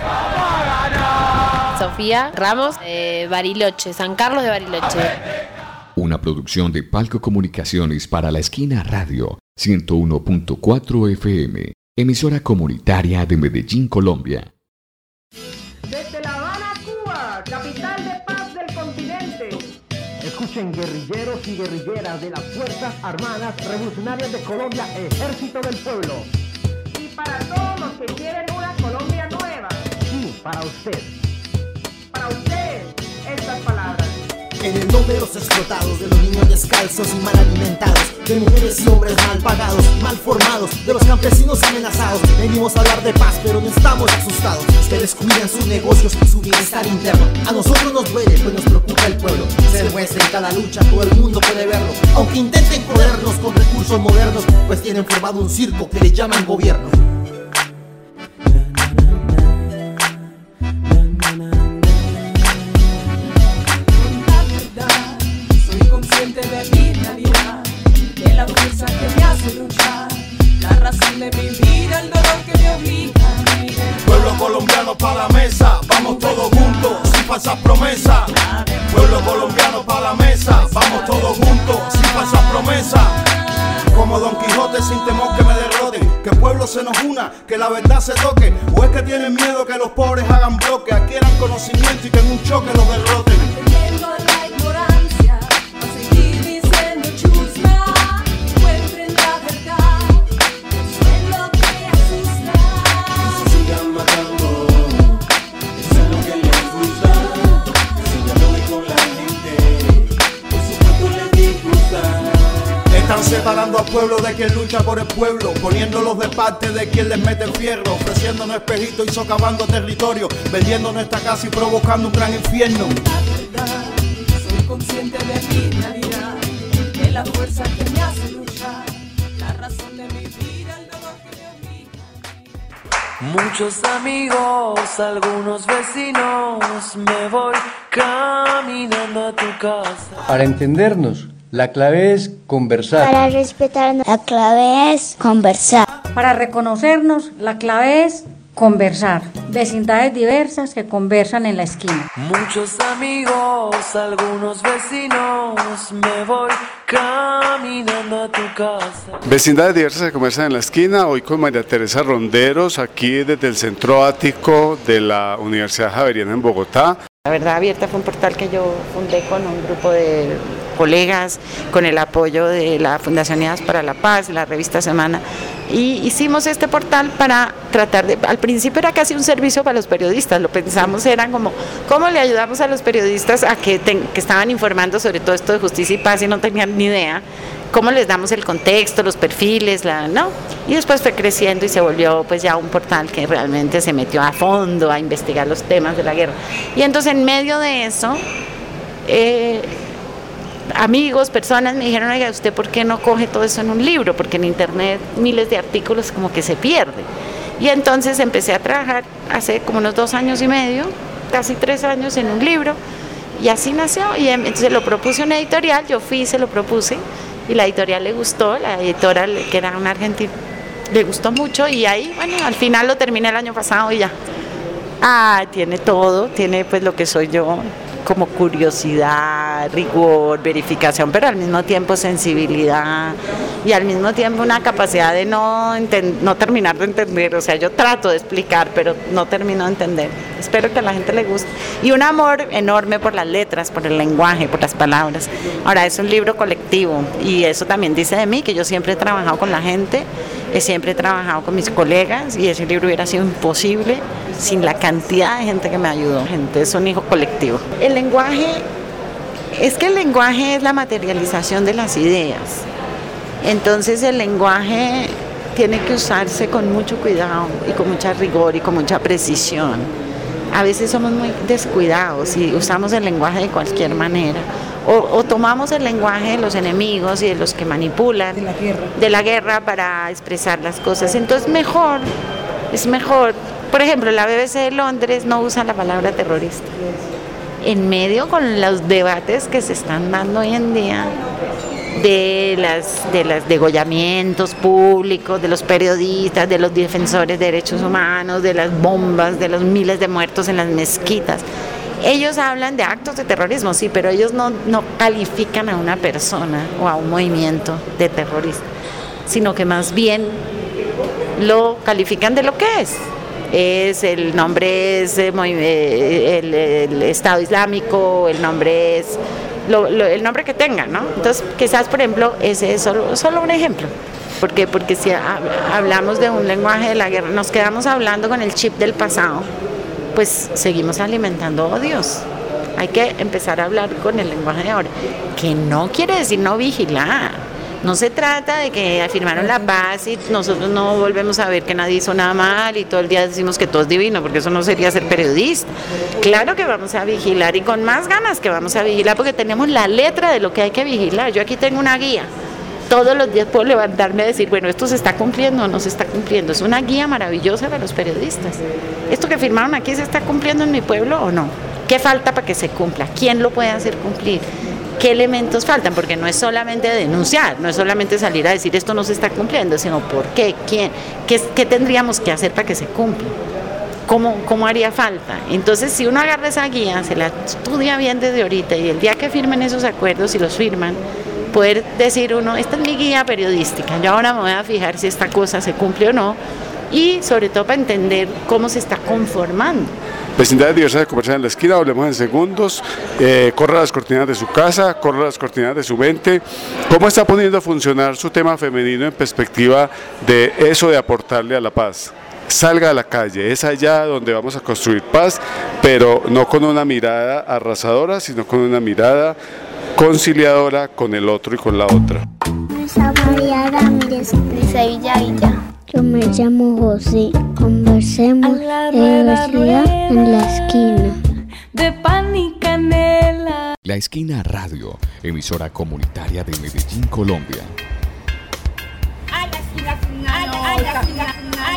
Sofía Ramos, de Bariloche, San Carlos de Bariloche. Una producción de Palco Comunicaciones para la Esquina Radio ciento uno punto cuatro F M, emisora comunitaria de Medellín, Colombia. Desde La Habana, Cuba, capital de paz del continente. Escuchen, guerrilleros y guerrilleras de las Fuerzas Armadas Revolucionarias de Colombia, Ejército del Pueblo. Y para todos los que quieren una Colombia nueva. Sí, para usted. Para usted, estas palabras. En el nombre de los explotados, de los niños descalzos y mal alimentados, de mujeres y hombres mal pagados, mal formados, de los campesinos amenazados, venimos a hablar de paz, pero no estamos asustados. Ustedes cuidan sus negocios y su bienestar interno. A nosotros nos duele, pues nos preocupa el pueblo. Ser juez en cada lucha, todo el mundo puede verlo. Aunque intenten jodernos con recursos modernos, pues tienen formado un circo que le llaman gobierno. De mi realidad, de la fuerza que me hace luchar, la razón de mi vida, el dolor que me obliga a mirar. Pueblo colombiano para la mesa, vamos todos juntos, sin falsas promesas. Pueblo colombiano para la mesa, vamos todos juntos, sin falsas promesas. Como Don Quijote sin temor que me derroten, que el pueblo se nos una, que la verdad se toque. O es que tienen miedo que los pobres hagan bloque, adquieran conocimiento y que en un choque los derroten. Entendiendo la ignorancia, están separando al pueblo de quien lucha por el pueblo, poniéndolos de parte de quien les mete el fierro, ofreciéndonos espejitos y socavando territorio, vendiendo nuestra casa y provocando un gran infierno. La verdad, soy consciente de mi realidad, de la fuerza que me hace luchar, la razón de mi vida, el dolor que me obliga. Muchos amigos, algunos vecinos, me voy caminando a tu casa. Para entendernos, la clave es conversar. Para respetarnos, la clave es conversar. Para reconocernos, la clave es conversar. Vecindades diversas que conversan en la esquina. Muchos amigos, algunos vecinos, me voy caminando a tu casa. Vecindades diversas que conversan en la esquina, hoy con María Teresa Ronderos, aquí desde el Centro Ático de la Universidad Javeriana en Bogotá. La Verdad Abierta fue un portal que yo fundé con un grupo de colegas, con el apoyo de la Fundación Unidas para la Paz, la revista Semana, y hicimos este portal para tratar de, al principio era casi un servicio para los periodistas, lo pensamos, era como, ¿cómo le ayudamos a los periodistas a que, ten, que estaban informando sobre todo esto de justicia y paz y no tenían ni idea? ¿Cómo les damos el contexto, los perfiles, la, no? Y después fue creciendo y se volvió pues ya un portal que realmente se metió a fondo a investigar los temas de la guerra. Y entonces en medio de eso, eh, amigos, personas me dijeron, oiga, ¿usted por qué no coge todo eso en un libro? Porque en internet miles de artículos como que se pierde. Y entonces empecé a trabajar hace como unos dos años y medio, casi tres años en un libro, y así nació. Y entonces lo propuse a una editorial, yo fui y se lo propuse, y la editorial le gustó, la editora, que era una argentina, le gustó mucho, y ahí, bueno, al final lo terminé el año pasado y ya. Ah, tiene todo, tiene pues lo que soy yo, como curiosidad, rigor, verificación, pero al mismo tiempo sensibilidad y al mismo tiempo una capacidad de no, no terminar de entender. O sea, yo trato de explicar, pero no termino de entender. Espero que a la gente le guste. Y un amor enorme por las letras, por el lenguaje, por las palabras. Ahora, es un libro colectivo y eso también dice de mí, que yo siempre he trabajado con la gente, siempre he trabajado con mis colegas y ese libro hubiera sido imposible sin la cantidad de gente que me ayudó. Gente, es un hijo colectivo. El lenguaje, es que el lenguaje es la materialización de las ideas. Entonces el lenguaje tiene que usarse con mucho cuidado y con mucha rigor y con mucha precisión. A veces somos muy descuidados y usamos el lenguaje de cualquier manera. O, o tomamos el lenguaje de los enemigos y de los que manipulan, de la guerra, de la guerra para expresar las cosas. Entonces mejor, es mejor. Por ejemplo, la B B C de Londres no usa la palabra terrorista. En medio con los debates que se están dando hoy en día de las de los degollamientos públicos, de los periodistas, de los defensores de derechos humanos, de las bombas, de los miles de muertos en las mezquitas. Ellos hablan de actos de terrorismo, sí, pero ellos no, no califican a una persona o a un movimiento de terrorista, sino que más bien lo califican de lo que es. Es el nombre es el, el, el Estado Islámico, el nombre es lo, lo, el nombre que tengan, ¿no? Entonces, quizás, por ejemplo, ese es solo, solo un ejemplo. ¿Por qué? Porque si hablamos de un lenguaje de la guerra, nos quedamos hablando con el chip del pasado, pues seguimos alimentando odios. Hay que empezar a hablar con el lenguaje de ahora, que no quiere decir no vigilar. No se trata de que firmaron la paz y nosotros no volvemos a ver que nadie hizo nada mal y todo el día decimos que todo es divino, porque eso no sería ser periodista. Claro que vamos a vigilar y con más ganas que vamos a vigilar, porque tenemos la letra de lo que hay que vigilar. Yo aquí tengo una guía. Todos los días puedo levantarme y decir, bueno, esto se está cumpliendo o no se está cumpliendo. Es una guía maravillosa para los periodistas. ¿Esto que firmaron aquí se está cumpliendo en mi pueblo o no? ¿Qué falta para que se cumpla? ¿Quién lo puede hacer cumplir? ¿Qué elementos faltan? Porque no es solamente denunciar, no es solamente salir a decir esto no se está cumpliendo, sino por qué, quién, qué, qué tendríamos que hacer para que se cumpla, cómo, cómo haría falta. Entonces, si uno agarra esa guía, se la estudia bien desde ahorita y el día que firmen esos acuerdos y los firman, poder decir uno, esta es mi guía periodística, yo ahora me voy a fijar si esta cosa se cumple o no y sobre todo para entender cómo se está conformando. Vecindades diversas de conversar en la esquina, hablemos en segundos, eh, corra las cortinas de su casa, corra las cortinas de su mente. ¿Cómo está poniendo a funcionar su tema femenino en perspectiva de eso de aportarle a la paz? Salga a la calle, es allá donde vamos a construir paz, pero no con una mirada arrasadora, sino con una mirada conciliadora con el otro y con la otra. Luisa María Ramírez, Luisa Villavilla. Yo me llamo José. Conversemos de diversidad en la esquina. De pan y canela. La Esquina Radio, emisora comunitaria de Medellín, Colombia. A la esquina una nota. A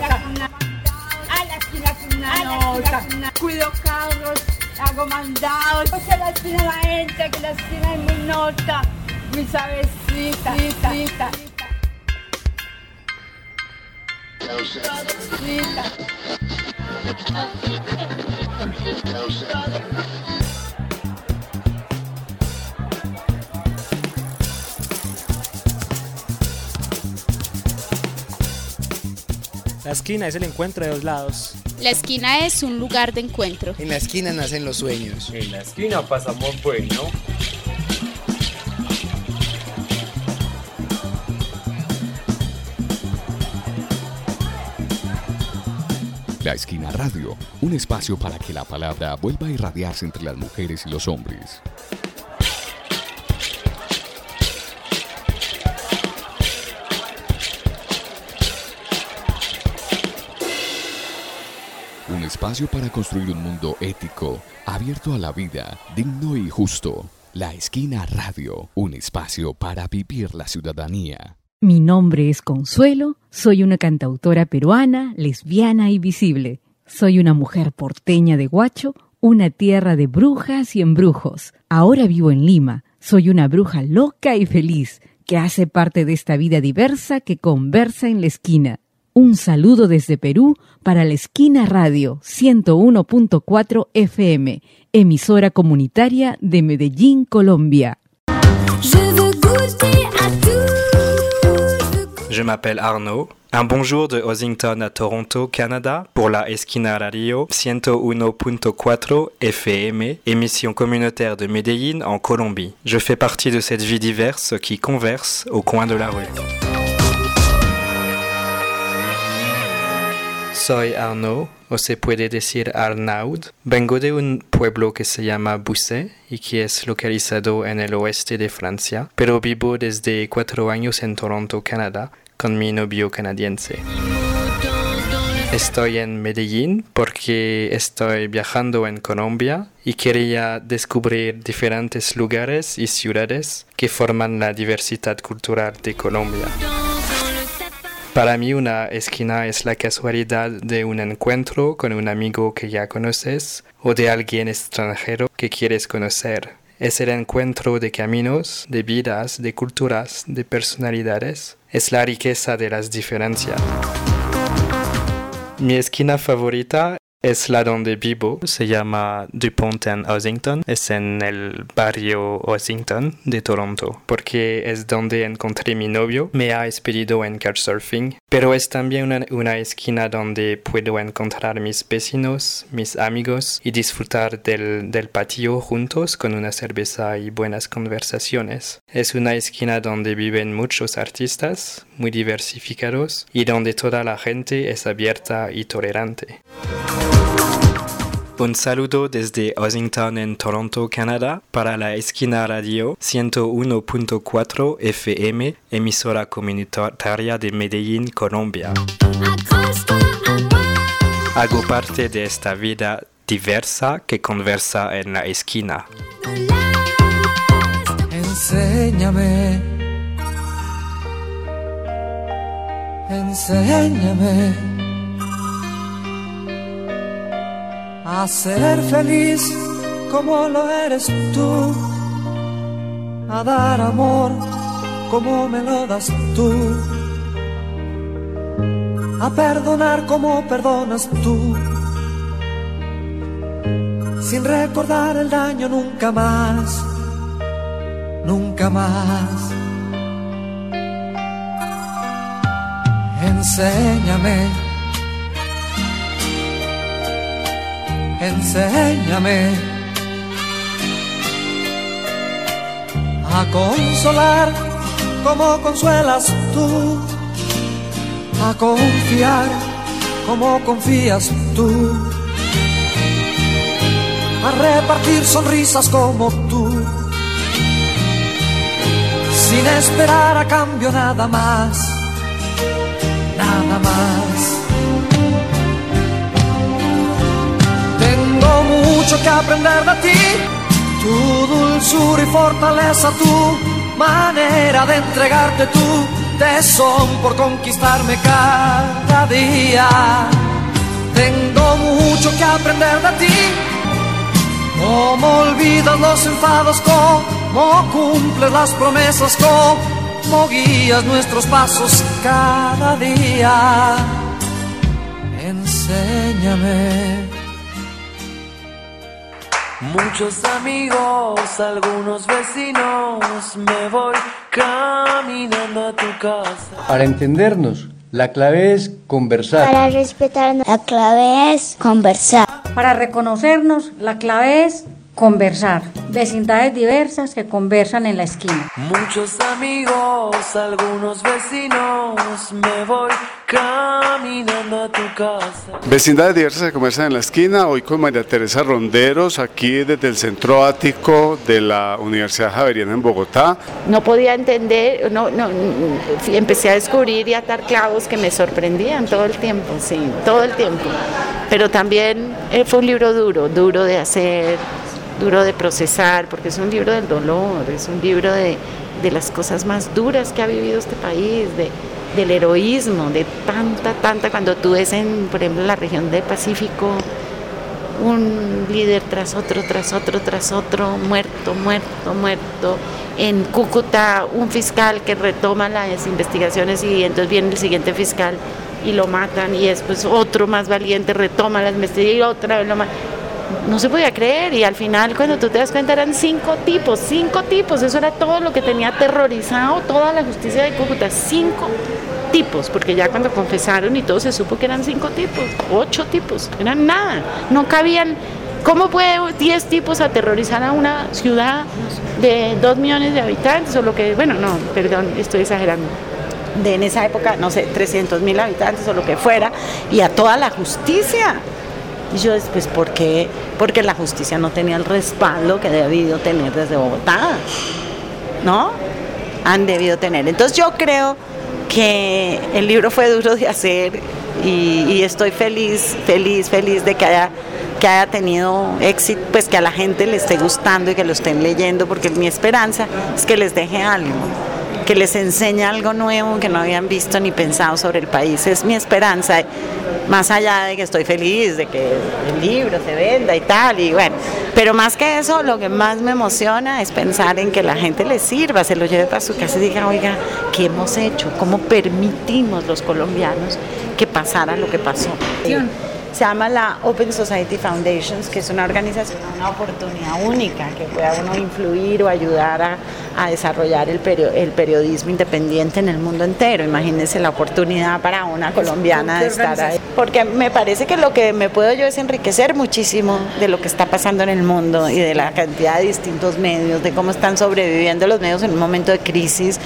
la esquina una nota. Cuido carros, hago mandados. Pues a la esquina la gente, que la esquina es mi nota. Mi sabecita, cita. La esquina es el encuentro de dos lados. La esquina es un lugar de encuentro. En la esquina nacen los sueños. En la esquina pasamos bueno. La Esquina Radio, un espacio para que la palabra vuelva a irradiarse entre las mujeres y los hombres. Un espacio para construir un mundo ético, abierto a la vida, digno y justo. La Esquina Radio, un espacio para vivir la ciudadanía. Mi nombre es Consuelo, soy una cantautora peruana, lesbiana y visible. Soy una mujer porteña de Huacho, una tierra de brujas y embrujos. Ahora vivo en Lima. Soy una bruja loca y feliz, que hace parte de esta vida diversa que conversa en la esquina. Un saludo desde Perú para la Esquina Radio ciento uno punto cuatro F M, emisora comunitaria de Medellín, Colombia. Je m'appelle Arnaud. Un bonjour de Washington à Toronto, Canada, pour la Esquina Radio ciento uno punto cuatro F M, émission communautaire de Medellín en Colombie. Je fais partie de cette vie diverse qui converse au coin de la rue. Soy Arnaud, o se puede decir Arnaud. Vengo de un pueblo que se llama Busset y que es localizado en el oeste de Francia, pero vivo desde cuatro años en Toronto, Canadá, con mi novio canadiense. Estoy en Medellín porque estoy viajando en Colombia y quería descubrir diferentes lugares y ciudades que forman la diversidad cultural de Colombia. Para mí una esquina es la casualidad de un encuentro con un amigo que ya conoces o de alguien extranjero que quieres conocer. Es el encuentro de caminos, de vidas, de culturas, de personalidades. Es la riqueza de las diferencias. Mi esquina favorita es la donde vivo, se llama DuPont en Ossington, es en el barrio Ossington de Toronto, porque es donde encontré mi novio, me ha expedido en couchsurfing, pero es también una, una esquina donde puedo encontrar mis vecinos, mis amigos y disfrutar del, del patio juntos con una cerveza y buenas conversaciones. Es una esquina donde viven muchos artistas, muy diversificados y donde toda la gente es abierta y tolerante. Un saludo desde Washington en Toronto, Canadá, para la Esquina Radio ciento uno punto cuatro F M, emisora comunitaria de Medellín, Colombia. Hago parte de esta vida diversa que conversa en la esquina. Enséñame, enséñame a ser feliz como lo eres tú, a dar amor como me lo das tú, a perdonar como perdonas tú, sin recordar el daño nunca más, nunca más. Enséñame, enséñame a consolar como consuelas tú, a confiar como confías tú, a repartir sonrisas como tú, sin esperar a cambio nada más, nada más. Mucho que aprender de ti, tu dulzura y fortaleza, tu manera de entregarte, tu tesón por conquistarme cada día. Tengo mucho que aprender de ti, cómo olvidas los enfados, cómo cumples las promesas, cómo guías nuestros pasos cada día. Enséñame. Muchos amigos, algunos vecinos, me voy caminando a tu casa. Para entendernos, la clave es conversar. Para respetarnos, la clave es conversar. Para reconocernos, la clave es conversar. Vecindades diversas que conversan en la esquina. Muchos amigos, algunos vecinos, me voy caminando a tu casa. Vecindades diversas que conversan en la esquina, hoy con María Teresa Ronderos, aquí desde el Centro Ático de la Universidad Javeriana en Bogotá. No podía entender, no, no, empecé a descubrir y atar clavos que me sorprendían todo el tiempo, sí, todo el tiempo. Pero también fue un libro duro, duro de hacer, duro de procesar, porque es un libro del dolor, es un libro de, de las cosas más duras que ha vivido este país, de, del heroísmo, de tanta, tanta, cuando tú ves en, por ejemplo, en la región del Pacífico, un líder tras otro, tras otro, tras otro, muerto, muerto, muerto. En Cúcuta, un fiscal que retoma las investigaciones y entonces viene el siguiente fiscal y lo matan, y después otro más valiente retoma las investigaciones y otra vez lo matan. No se podía creer, y al final cuando tú te das cuenta eran cinco tipos, cinco tipos, eso era todo lo que tenía aterrorizado toda la justicia de Cúcuta, cinco tipos, porque ya cuando confesaron y todo se supo que eran cinco tipos, ocho tipos, eran nada, no cabían. ¿Cómo puede diez tipos aterrorizar a una ciudad de dos millones de habitantes o lo que, bueno, no, perdón, estoy exagerando, de en esa época, no sé, trescientos mil habitantes o lo que fuera, y a toda la justicia? Y yo después, ¿por qué? Porque la justicia no tenía el respaldo que ha debido tener desde Bogotá, ¿no? Han debido tener. Entonces yo creo que el libro fue duro de hacer y, y estoy feliz, feliz, feliz de que haya, que haya tenido éxito, pues que a la gente le esté gustando y que lo estén leyendo, porque mi esperanza es que les deje algo, que les enseñe algo nuevo que no habían visto ni pensado sobre el país. Es mi esperanza, más allá de que estoy feliz de que el libro se venda y tal, y bueno, pero más que eso, lo que más me emociona es pensar en que la gente le sirva, se lo lleve para su casa y diga, oiga, ¿qué hemos hecho? ¿Cómo permitimos los colombianos que pasara lo que pasó? Se llama la Open Society Foundations, que es una organización, una oportunidad única que pueda uno influir o ayudar a, a desarrollar el, perio, el periodismo independiente en el mundo entero. Imagínense la oportunidad para una colombiana de estar ahí. Porque me parece que lo que me puedo yo es enriquecer muchísimo de lo que está pasando en el mundo y de la cantidad de distintos medios, de cómo están sobreviviendo los medios en un momento de crisis,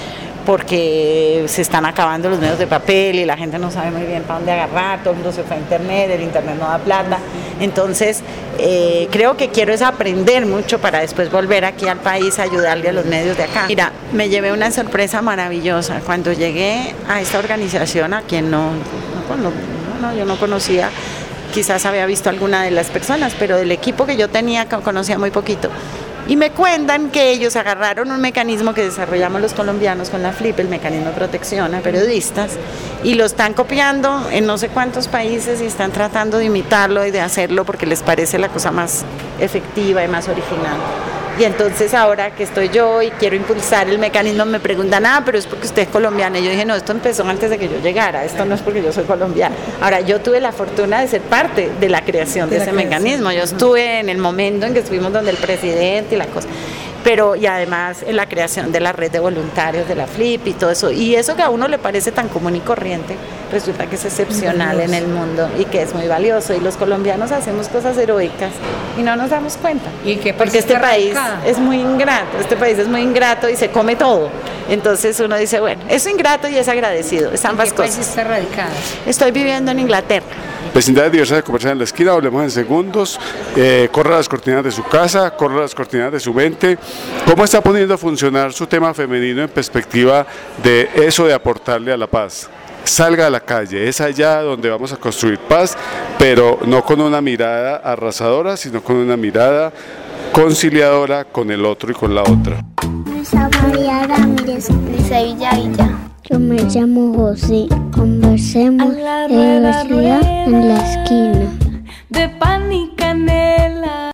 porque se están acabando los medios de papel y la gente no sabe muy bien para dónde agarrar, todo el mundo se fue a internet, el internet no da plata. Entonces eh, creo que quiero es aprender mucho para después volver aquí al país a ayudarle a los medios de acá. Mira, me llevé una sorpresa maravillosa cuando llegué a esta organización, a quien no, no, no, no yo no conocía, quizás había visto alguna de las personas, pero del equipo que yo tenía conocía muy poquito. Y me cuentan que ellos agarraron un mecanismo que desarrollamos los colombianos con la FLIP, el mecanismo de protección a periodistas, y lo están copiando en no sé cuántos países y están tratando de imitarlo y de hacerlo porque les parece la cosa más efectiva y más original. Y entonces ahora que estoy yo y quiero impulsar el mecanismo, me preguntan, ah, pero es porque usted es colombiana. Y yo dije, no, esto empezó antes de que yo llegara, esto no es porque yo soy colombiana. Ahora, yo tuve la fortuna de ser parte de la creación de, de ese creación. mecanismo. Yo estuve en el momento en que estuvimos donde el presidente y la cosa. Pero, y además en la creación de la red de voluntarios de la FLIP y todo eso. Y eso que a uno le parece tan común y corriente, resulta que es excepcional en el mundo y que es muy valioso. Y los colombianos hacemos cosas heroicas y no nos damos cuenta. ¿Y qué Porque este país es muy ingrato, este país es muy ingrato y se come todo. Entonces uno dice, bueno, es ingrato y es agradecido, es ambas cosas. ¿En qué país está radicada? Estoy viviendo en Inglaterra. Vecindades diversas de conversar en la esquina, hablemos en segundos. Eh, corra las cortinas de su casa, corra las cortinas de su mente. ¿Cómo está poniendo a funcionar su tema femenino en perspectiva de eso de aportarle a la paz? Salga a la calle, es allá donde vamos a construir paz, pero no con una mirada arrasadora, sino con una mirada conciliadora con el otro y con la otra. Luisa María Ramírez, Luisa Villavilla. Yo me llamo José. Conversemos de diversidad en la esquina. De pan y canela.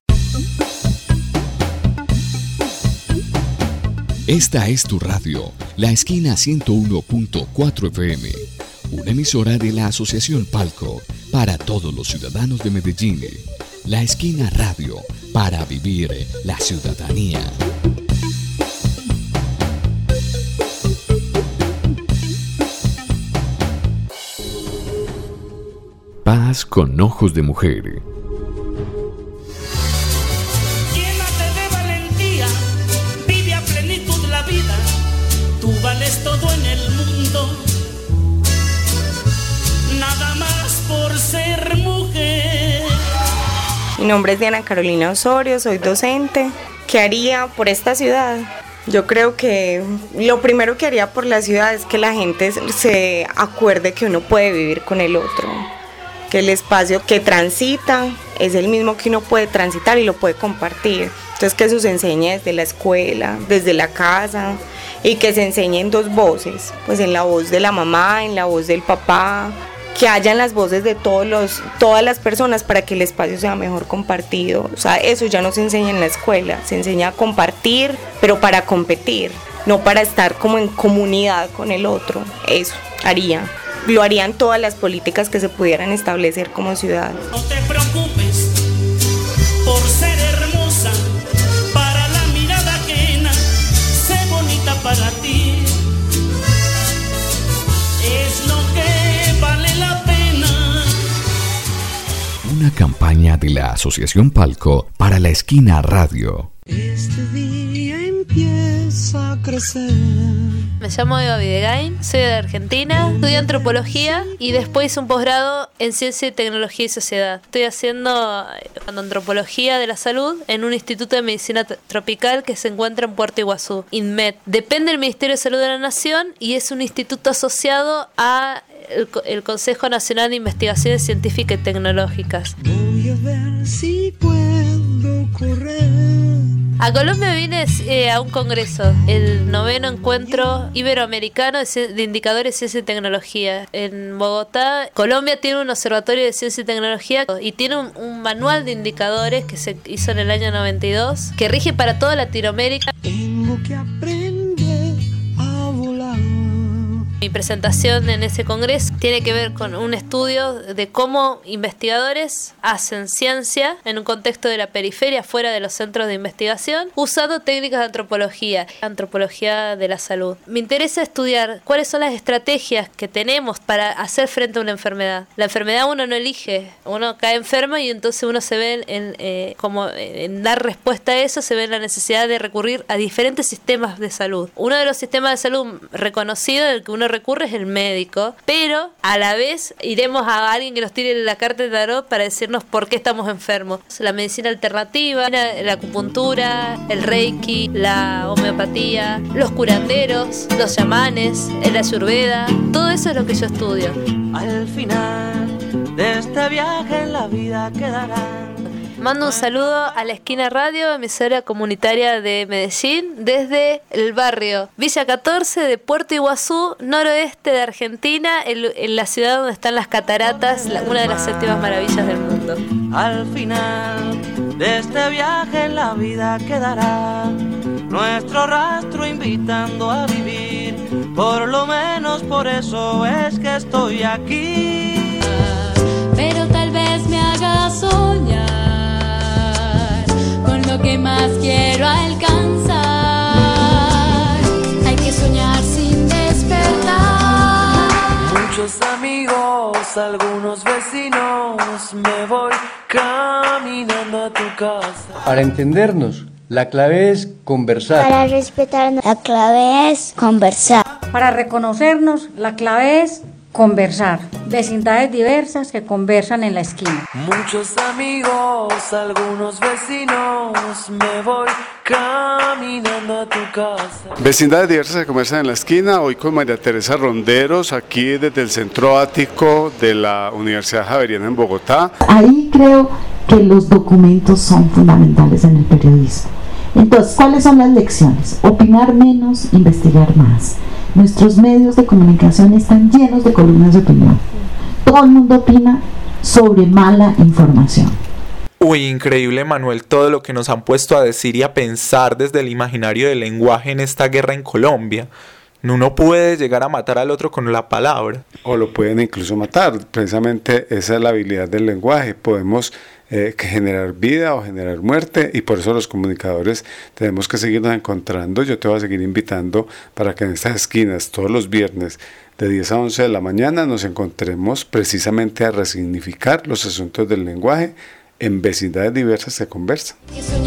Esta es tu radio, La Esquina ciento uno punto cuatro F M, una emisora de la Asociación Palco para todos los ciudadanos de Medellín. La Esquina Radio, para vivir la ciudadanía. Paz con ojos de mujer. Llénate de valentía, vive a plenitud la vida, tú vales todo en el mundo, nada más por ser mujer. Mi nombre es Diana Carolina Osorio, soy docente. ¿Qué haría por esta ciudad? Yo creo que lo primero que haría por la ciudad es que la gente se acuerde que uno puede vivir con el otro, que el espacio que transita es el mismo que uno puede transitar y lo puede compartir. Entonces que eso se enseñe desde la escuela, desde la casa, y que se enseñe en dos voces, pues en la voz de la mamá, en la voz del papá, que hayan las voces de todos los, todas las personas para que el espacio sea mejor compartido. O sea, eso ya no se enseña en la escuela, se enseña a compartir, pero para competir, no para estar como en comunidad con el otro. Eso haría, lo harían todas las políticas que se pudieran establecer como ciudad. No te preocupes por ser hermosa, para la mirada ajena, sé bonita para ti. Es lo que vale la pena. Una campaña de la Asociación Palco para la Esquina Radio. Este día empieza a crecer. Me llamo Eva Videgain, soy de Argentina, estudié antropología y después hice un posgrado en ciencia y tecnología y sociedad. Estoy haciendo antropología de la salud en un instituto de medicina tropical que se encuentra en Puerto Iguazú, INMED. Depende del Ministerio de Salud de la Nación y es un instituto asociado a el, el Consejo Nacional de Investigaciones Científicas y Tecnológicas. Voy a ver si puedo correr. A Colombia vine eh, a un congreso, el noveno encuentro iberoamericano de, de indicadores de ciencia y tecnología en Bogotá. Colombia tiene un observatorio de ciencia y tecnología y tiene un, un manual de indicadores que se hizo en el año noventa y dos que rige para toda Latinoamérica. Tengo que aprender a volar. Mi presentación en ese congreso tiene que ver con un estudio de cómo investigadores hacen ciencia en un contexto de la periferia, fuera de los centros de investigación, usando técnicas de antropología, antropología de la salud. Me interesa estudiar cuáles son las estrategias que tenemos para hacer frente a una enfermedad. La enfermedad uno no elige, uno cae enfermo y entonces uno se ve en, eh, como en dar respuesta a eso, se ve en la necesidad de recurrir a diferentes sistemas de salud. Uno de los sistemas de salud reconocidos, del que uno recurre, es el médico, pero a la vez iremos a alguien que nos tire la carta de tarot para decirnos por qué estamos enfermos. La medicina alternativa, la acupuntura, el reiki, la homeopatía, los curanderos, los chamanes, el ayurveda, todo eso es lo que yo estudio. Al final de este viaje en la vida quedará. Mando un saludo a la Esquina Radio, emisora comunitaria de Medellín, desde el barrio Villa catorce de Puerto Iguazú, noroeste de Argentina, en, en la ciudad donde están las cataratas, la, una de las séptimas maravillas del mundo. Al final de este viaje en la vida quedará nuestro rastro invitando a vivir. Por lo menos por eso es que estoy aquí. Pero tal vez me haga soñar lo que más quiero alcanzar. Hay que soñar sin despertar. Muchos amigos, algunos vecinos, me voy caminando a tu casa. Para entendernos, la clave es conversar. Para respetarnos, la clave es conversar. Para reconocernos, la clave es conversar. Vecindades diversas que conversan en la esquina. Muchos amigos, algunos vecinos, me voy caminando a tu casa. Vecindades diversas que conversan en la esquina, hoy con María Teresa Ronderos, aquí desde el Centro Ático de la Universidad Javeriana en Bogotá. Ahí creo que los documentos son fundamentales en el periodismo. Entonces, ¿cuáles son las lecciones? Opinar menos, investigar más. Nuestros medios de comunicación están llenos de columnas de opinión. Todo el mundo opina sobre mala información. Uy, increíble, Manuel, todo lo que nos han puesto a decir y a pensar desde el imaginario del lenguaje en esta guerra en Colombia. Uno puede llegar a matar al otro con la palabra. O lo pueden incluso matar. Precisamente esa es la habilidad del lenguaje. Podemos eh, generar vida o generar muerte, y por eso los comunicadores tenemos que seguirnos encontrando. Yo te voy a seguir invitando para que en estas esquinas todos los viernes de diez a once de la mañana nos encontremos precisamente a resignificar los asuntos del lenguaje en vecindades diversas que conversan.